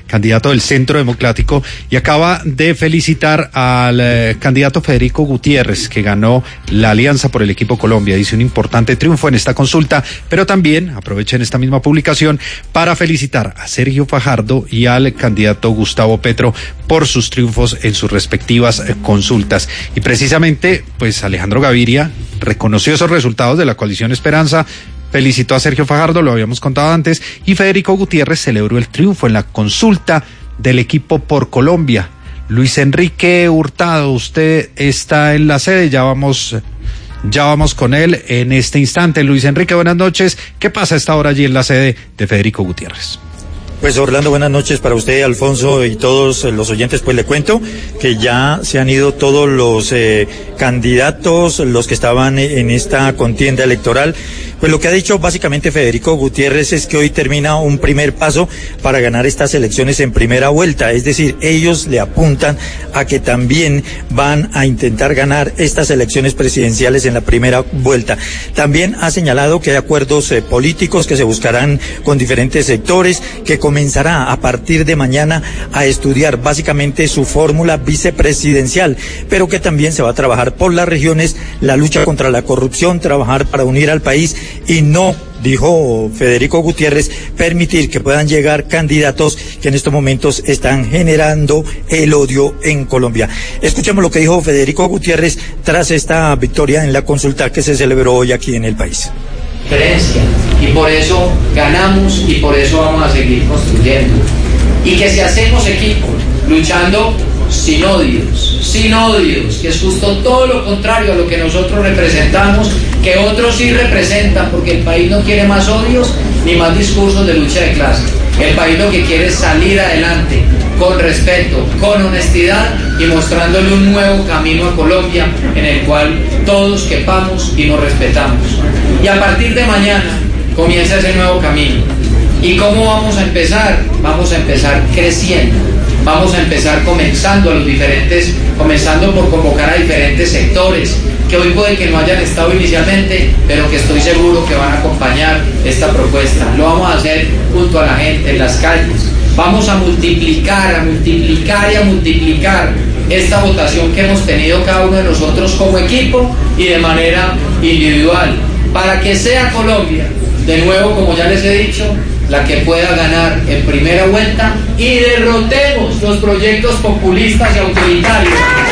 Speaker 5: candidato del Centro Democrático, y acaba de felicitar al eh, candidato Federico Gutiérrez, que ganó la Alianza por el Equipo Colombia. Dice un importante triunfo en esta consulta, pero también aprovecha en esta misma publicación para felicitar a Sergio Fajardo y al candidato Gustavo Petro por sus triunfos en sus respectivas eh, consultas. Y precisamente, pues Alejandro Gaviria reconoció esos resultados de la coalición Esperanza, felicitó a Sergio Fajardo, lo habíamos contado antes, y Federico Gutiérrez celebró el triunfo en la consulta del Equipo por Colombia. Luis Enrique Hurtado, usted está en la sede, ya vamos, ya vamos con él en este instante. Luis Enrique, buenas noches. ¿Qué pasa a esta hora allí en la sede de Federico Gutiérrez?
Speaker 8: Pues Orlando, buenas noches para usted, Alfonso, y todos los oyentes. Pues le cuento que ya se han ido todos los eh, candidatos, los que estaban en esta contienda electoral. Pues lo que ha dicho básicamente Federico Gutiérrez es que hoy termina un primer paso para ganar estas elecciones en primera vuelta. Es decir, ellos le apuntan a que también van a intentar ganar estas elecciones presidenciales en la primera vuelta. También ha señalado que hay acuerdos eh, políticos que se buscarán con diferentes sectores, que comenzará a partir de mañana a estudiar básicamente su fórmula vicepresidencial, pero que también se va a trabajar por las regiones, la lucha contra la corrupción, trabajar para unir al país y no, dijo Federico Gutiérrez, permitir que puedan llegar candidatos que en estos momentos están generando el odio en Colombia. Escuchemos lo que dijo Federico Gutiérrez tras esta victoria en la consulta que se celebró hoy aquí en el país.
Speaker 9: Diferencia, y por eso ganamos y por eso vamos a seguir construyendo. Y que si hacemos equipo, luchando sin odios, sin odios, que es justo todo lo contrario a lo que nosotros representamos, que otros sí representan, porque el país no quiere más odios ni más discursos de lucha de clase. El país lo que quiere es salir adelante, con respeto, con honestidad y mostrándole un nuevo camino a Colombia en el cual todos quepamos y nos respetamos. Y a partir de mañana comienza ese nuevo camino. ¿Y cómo vamos a empezar? Vamos a empezar creciendo. Vamos a empezar comenzando a los diferentes, comenzando por convocar a diferentes sectores que hoy puede que no hayan estado inicialmente, pero que estoy seguro que van a acompañar esta propuesta. Lo vamos a hacer junto a la gente en las calles. Vamos a multiplicar, a multiplicar y a multiplicar esta votación que hemos tenido cada uno de nosotros como equipo y de manera individual, para que sea Colombia, de nuevo, como ya les he dicho, la que pueda ganar en primera vuelta y derrotemos los proyectos populistas y autoritarios.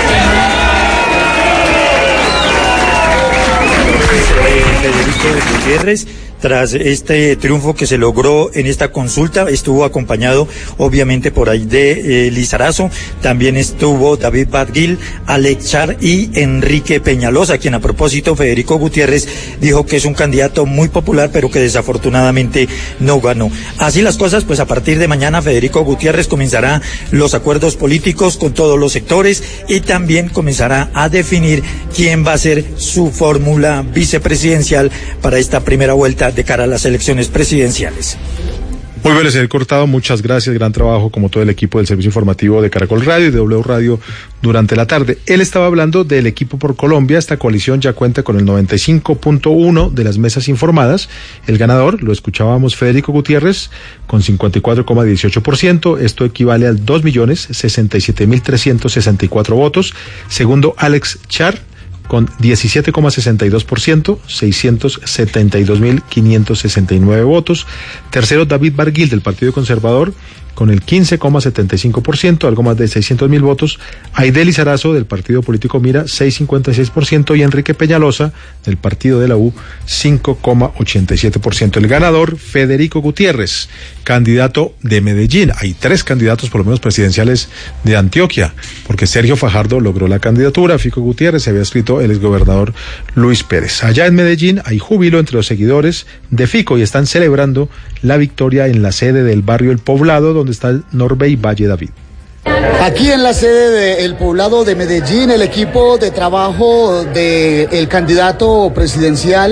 Speaker 8: Federico Gutiérrez, tras este triunfo que se logró en esta consulta, estuvo acompañado obviamente por ahí de eh, Lizarazo, también estuvo David Badgil, Alex Char y Enrique Peñalosa, quien a propósito Federico Gutiérrez dijo que es un candidato muy popular, pero que desafortunadamente no ganó. Así las cosas, pues a partir de mañana Federico Gutiérrez comenzará los acuerdos políticos con todos los sectores y también comenzará a definir quién va a ser su fórmula vicepresidencial para esta primera vuelta de cara a las elecciones presidenciales.
Speaker 22: Muy bien, señor Cortado, muchas gracias, gran trabajo como todo el equipo del servicio informativo de Caracol Radio y de W Radio durante la tarde. Él estaba hablando del Equipo por Colombia. Esta coalición ya cuenta con el noventa y cinco punto uno de las mesas informadas. El ganador, lo escuchábamos, Federico Gutiérrez, con cincuenta y cuatro coma dieciocho por ciento. Esto equivale a dos millones sesenta y siete mil trescientos sesenta y cuatro votos. Segundo, Alex Char, con diecisiete coma sesenta y dos por ciento, seiscientos setenta y dos mil quinientos sesenta y nueve votos. Tercero, David Barguil, del Partido Conservador, con el quince coma setenta y cinco por ciento, algo más de seiscientos mil votos. Aide Lizarazo, del Partido Político Mira, seis coma cincuenta y seis por ciento, y Enrique Peñalosa, del Partido de la U, cinco coma ochenta y siete por ciento. El ganador, Federico Gutiérrez, candidato de Medellín. Hay tres candidatos, por lo menos presidenciales, de Antioquia, porque Sergio Fajardo logró la candidatura, Fico Gutiérrez se había escrito el exgobernador Luis Pérez. Allá en Medellín hay júbilo entre los seguidores de Fico y están celebrando la victoria en la sede del barrio El Poblado, donde está el Norbey Valle David.
Speaker 10: Aquí en la sede del Poblado de Medellín, el equipo de trabajo del candidato presidencial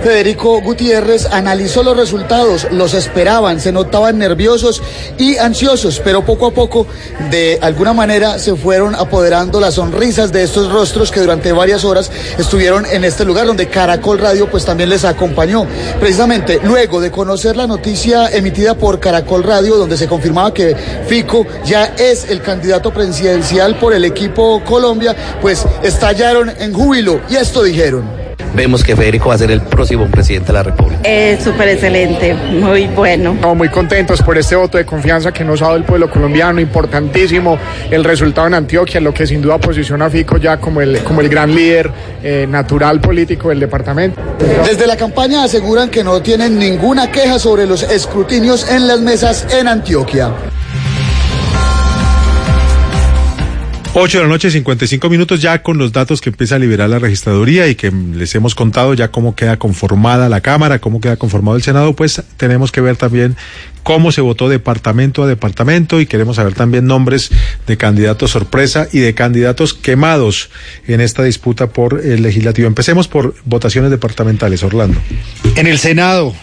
Speaker 10: Federico Gutiérrez, analizó los resultados, los esperaban, se notaban nerviosos y ansiosos, pero poco a poco, de alguna manera, se fueron apoderando las sonrisas de estos rostros que durante varias horas estuvieron en este lugar, donde Caracol Radio pues también les acompañó. Precisamente luego de conocer la noticia emitida por Caracol Radio, donde se confirmaba que Fico ya es el candidato presidencial por el equipo Colombia, pues estallaron en júbilo y esto dijeron.
Speaker 13: Vemos que Federico va a ser el próximo presidente de la República.
Speaker 14: Es súper excelente, muy bueno.
Speaker 15: No, muy contentos por este voto de confianza que nos ha dado el pueblo colombiano, importantísimo el resultado en Antioquia, lo que sin duda posiciona a Fico ya como el, como el gran líder eh, natural político del departamento.
Speaker 10: Desde la campaña aseguran que no tienen ninguna queja sobre los escrutinios en las mesas en Antioquia.
Speaker 22: ocho de la noche, cincuenta y cinco minutos, ya con los datos que empieza a liberar la registraduría y que les hemos contado ya cómo queda conformada la Cámara, cómo queda conformado el Senado, pues tenemos que ver también cómo se votó departamento a departamento y queremos saber también nombres de candidatos sorpresa y de candidatos quemados en esta disputa por el legislativo. Empecemos por votaciones departamentales, Orlando.
Speaker 5: En el Senado,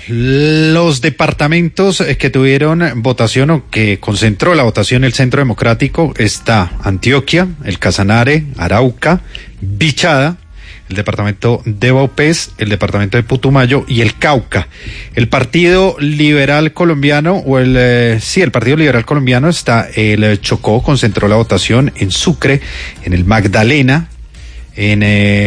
Speaker 5: los departamentos que tuvieron votación o que concentró la votación el Centro Democrático está Antioquia, el Casanare, Arauca, Bichada, el departamento de Vaupés, el departamento de Putumayo y el Cauca. El Partido Liberal Colombiano, o el, eh, sí, el Partido Liberal Colombiano está, el Chocó concentró la votación en Sucre, en el Magdalena, en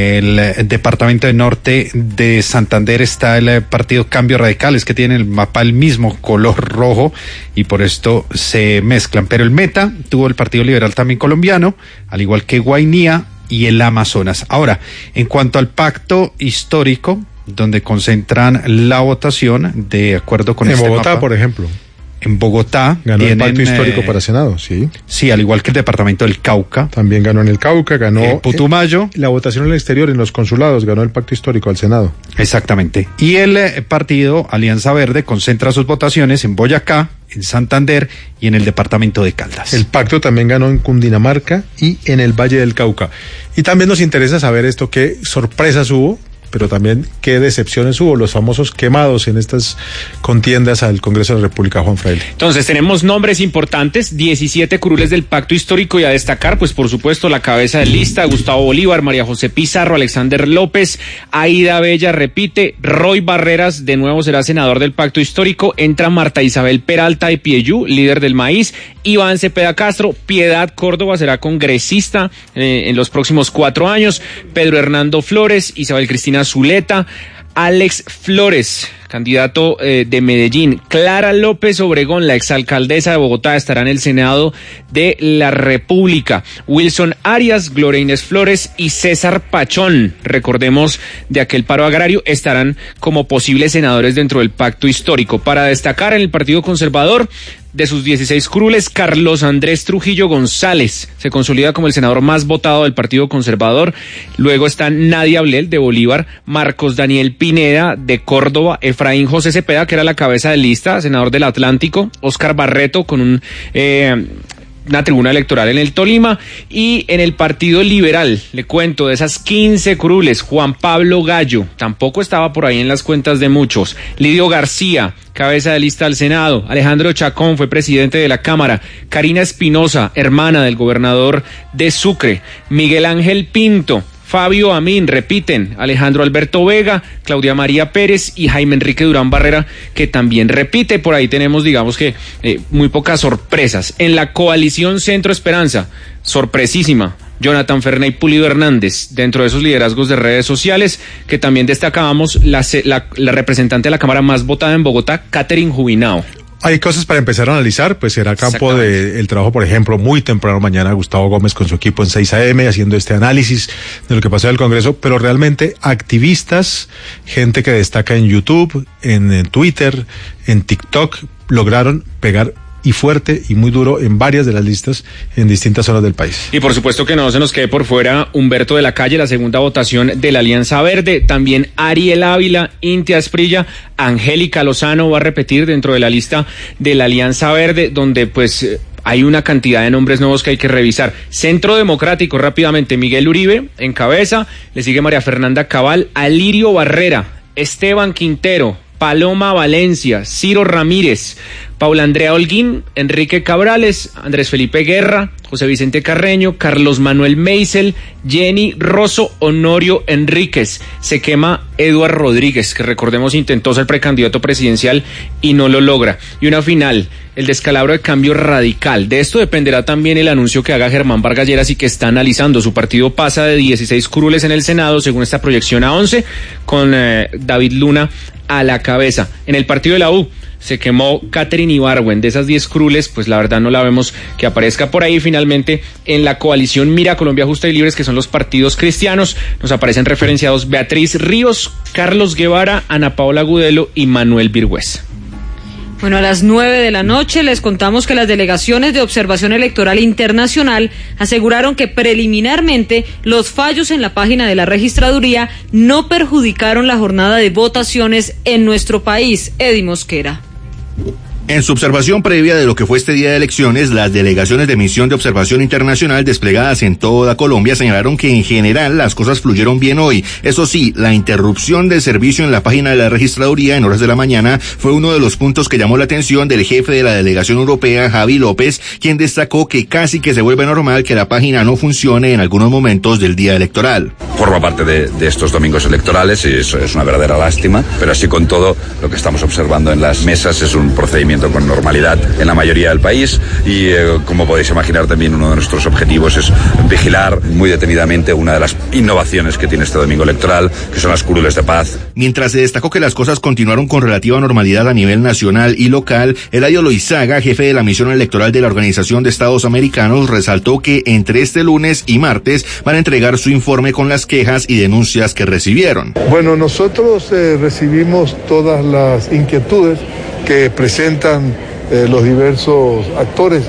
Speaker 5: el departamento de Norte de Santander está el Partido Cambio Radical, es que tiene el mapa el mismo color rojo y por esto se mezclan. Pero el Meta tuvo el Partido Liberal también colombiano, al igual que Guainía y el Amazonas. Ahora, en cuanto al pacto histórico, donde concentran la votación, de acuerdo con
Speaker 22: en
Speaker 5: este
Speaker 22: Bogotá,
Speaker 5: mapa,
Speaker 22: por ejemplo.
Speaker 5: En Bogotá
Speaker 22: ganó
Speaker 5: tienen,
Speaker 22: el pacto histórico
Speaker 5: eh,
Speaker 22: para Senado, sí.
Speaker 5: Sí, al igual que el departamento del Cauca.
Speaker 22: También ganó en el Cauca, ganó
Speaker 5: en Putumayo.
Speaker 22: Eh, la votación en el exterior, en los consulados, ganó el pacto histórico al Senado.
Speaker 5: Exactamente. Y el eh, partido Alianza Verde concentra sus votaciones en Boyacá, en Santander y en el departamento de Caldas.
Speaker 22: El pacto también ganó en Cundinamarca y en el Valle del Cauca. Y también nos interesa saber esto, qué sorpresas hubo, pero también qué decepciones hubo, los famosos quemados en estas contiendas al Congreso de la República, Juan Fraile.
Speaker 20: Entonces tenemos nombres importantes, diecisiete curules del pacto histórico, y a destacar, pues por supuesto, la cabeza de lista, Gustavo Bolívar, María José Pizarro, Alexander López, Aida Bella repite, Roy Barreras de nuevo será senador del pacto histórico, entra Marta Isabel Peralta de Pieyú, líder del maíz, Iván Cepeda Castro, Piedad Córdoba será congresista eh, en los próximos cuatro años, Pedro Hernando Flores, Isabel Cristina Zuleta, Alex Flores, candidato eh, de Medellín, Clara López Obregón, la exalcaldesa de Bogotá, estará en el Senado de la República, Wilson Arias, Gloria Inés Flores y César Pachón, recordemos de aquel paro agrario, estarán como posibles senadores dentro del pacto histórico. Para destacar, en el Partido Conservador, de sus dieciséis curules, Carlos Andrés Trujillo González se consolida como el senador más votado del Partido Conservador. Luego están Nadia Ablel de Bolívar, Marcos Daniel Pineda de Córdoba, Efraín José Cepeda, que era la cabeza de lista, senador del Atlántico, Óscar Barreto con un... Eh, una tribuna electoral en el Tolima, y en el Partido Liberal, le cuento, de esas quince curules, Juan Pablo Gallo, tampoco estaba por ahí en las cuentas de muchos, Lidio García, cabeza de lista al Senado, Alejandro Chacón fue presidente de la Cámara, Karina Espinosa, hermana del gobernador de Sucre, Miguel Ángel Pinto, Fabio Amín, repiten, Alejandro Alberto Vega, Claudia María Pérez y Jaime Enrique Durán Barrera, que también repite. Por ahí tenemos, digamos que, eh, muy pocas sorpresas. En la coalición Centro Esperanza, sorpresísima, Jonathan Ferney Pulido Hernández, dentro de esos liderazgos de redes sociales, que también destacábamos, la, la, la representante de la Cámara más votada en Bogotá, Catherine Jubinao.
Speaker 22: Hay cosas para empezar a analizar, pues será campo de el trabajo, por ejemplo, muy temprano mañana, Gustavo Gómez con su equipo en seis a eme haciendo este análisis de lo que pasó en el Congreso, pero realmente activistas, gente que destaca en YouTube, en, en Twitter, en TikTok, lograron pegar y fuerte y muy duro en varias de las listas en distintas zonas del país.
Speaker 20: Y por supuesto que no se nos quede por fuera Humberto de la Calle, la segunda votación de la Alianza Verde, también Ariel Ávila, Intia Asprilla, Angélica Lozano va a repetir dentro de la lista de la Alianza Verde, donde pues hay una cantidad de nombres nuevos que hay que revisar. Centro Democrático, rápidamente, Miguel Uribe en cabeza, le sigue María Fernanda Cabal, Alirio Barrera,
Speaker 12: Esteban Quintero, Paloma Valencia, Ciro Ramírez, Paula Andrea Holguín, Enrique Cabrales, Andrés Felipe Guerra, José Vicente Carreño, Carlos Manuel Meisel, Jenny Rosso, Honorio Enríquez. Se quema Eduard Rodríguez, que recordemos intentó ser precandidato presidencial y no lo logra. Y una final, el descalabro de Cambio Radical. De esto dependerá también el anuncio que haga Germán Vargas Lleras y que está analizando. Su partido pasa de dieciséis curules en el Senado, según esta proyección, a once, con eh, David Luna a la cabeza. En el partido de la U se quemó Catherine Ibargüen. De esas diez curules, pues la verdad no la vemos que aparezca por ahí. Finalmente, en la coalición Mira Colombia Justa y Libres, que son los partidos cristianos, nos aparecen referenciados Beatriz Ríos, Carlos Guevara, Ana Paola Gudelo y Manuel Virgüez.
Speaker 3: Bueno, a las nueve de la noche les contamos que las delegaciones de observación electoral internacional aseguraron que preliminarmente los fallos en la página de la registraduría no perjudicaron la jornada de votaciones en nuestro país. Eddie Mosquera.
Speaker 16: En su observación previa de lo que fue este día de elecciones, las delegaciones de misión de observación internacional desplegadas en toda Colombia señalaron que en general las cosas fluyeron bien hoy. Eso sí, la interrupción del servicio en la página de la registraduría en horas de la mañana fue uno de los puntos que llamó la atención del jefe de la delegación europea, Javi López, quien destacó que casi que se vuelve normal que la página no funcione en algunos momentos del día electoral.
Speaker 17: Forma parte de, de estos domingos electorales y eso es una verdadera lástima, pero así con todo lo que estamos observando en las mesas es un procedimiento con normalidad en la mayoría del país y eh, como podéis imaginar también uno de nuestros objetivos es vigilar muy detenidamente una de las innovaciones que tiene este domingo electoral, que son las curules de paz.
Speaker 16: Mientras se destacó que las cosas continuaron con relativa normalidad a nivel nacional y local, Eladio Loizaga, jefe de la misión electoral de la Organización de Estados Americanos, resaltó que entre este lunes y martes van a entregar su informe con las quejas y denuncias que recibieron.
Speaker 18: Bueno, nosotros eh, recibimos todas las inquietudes que presentan eh, los diversos actores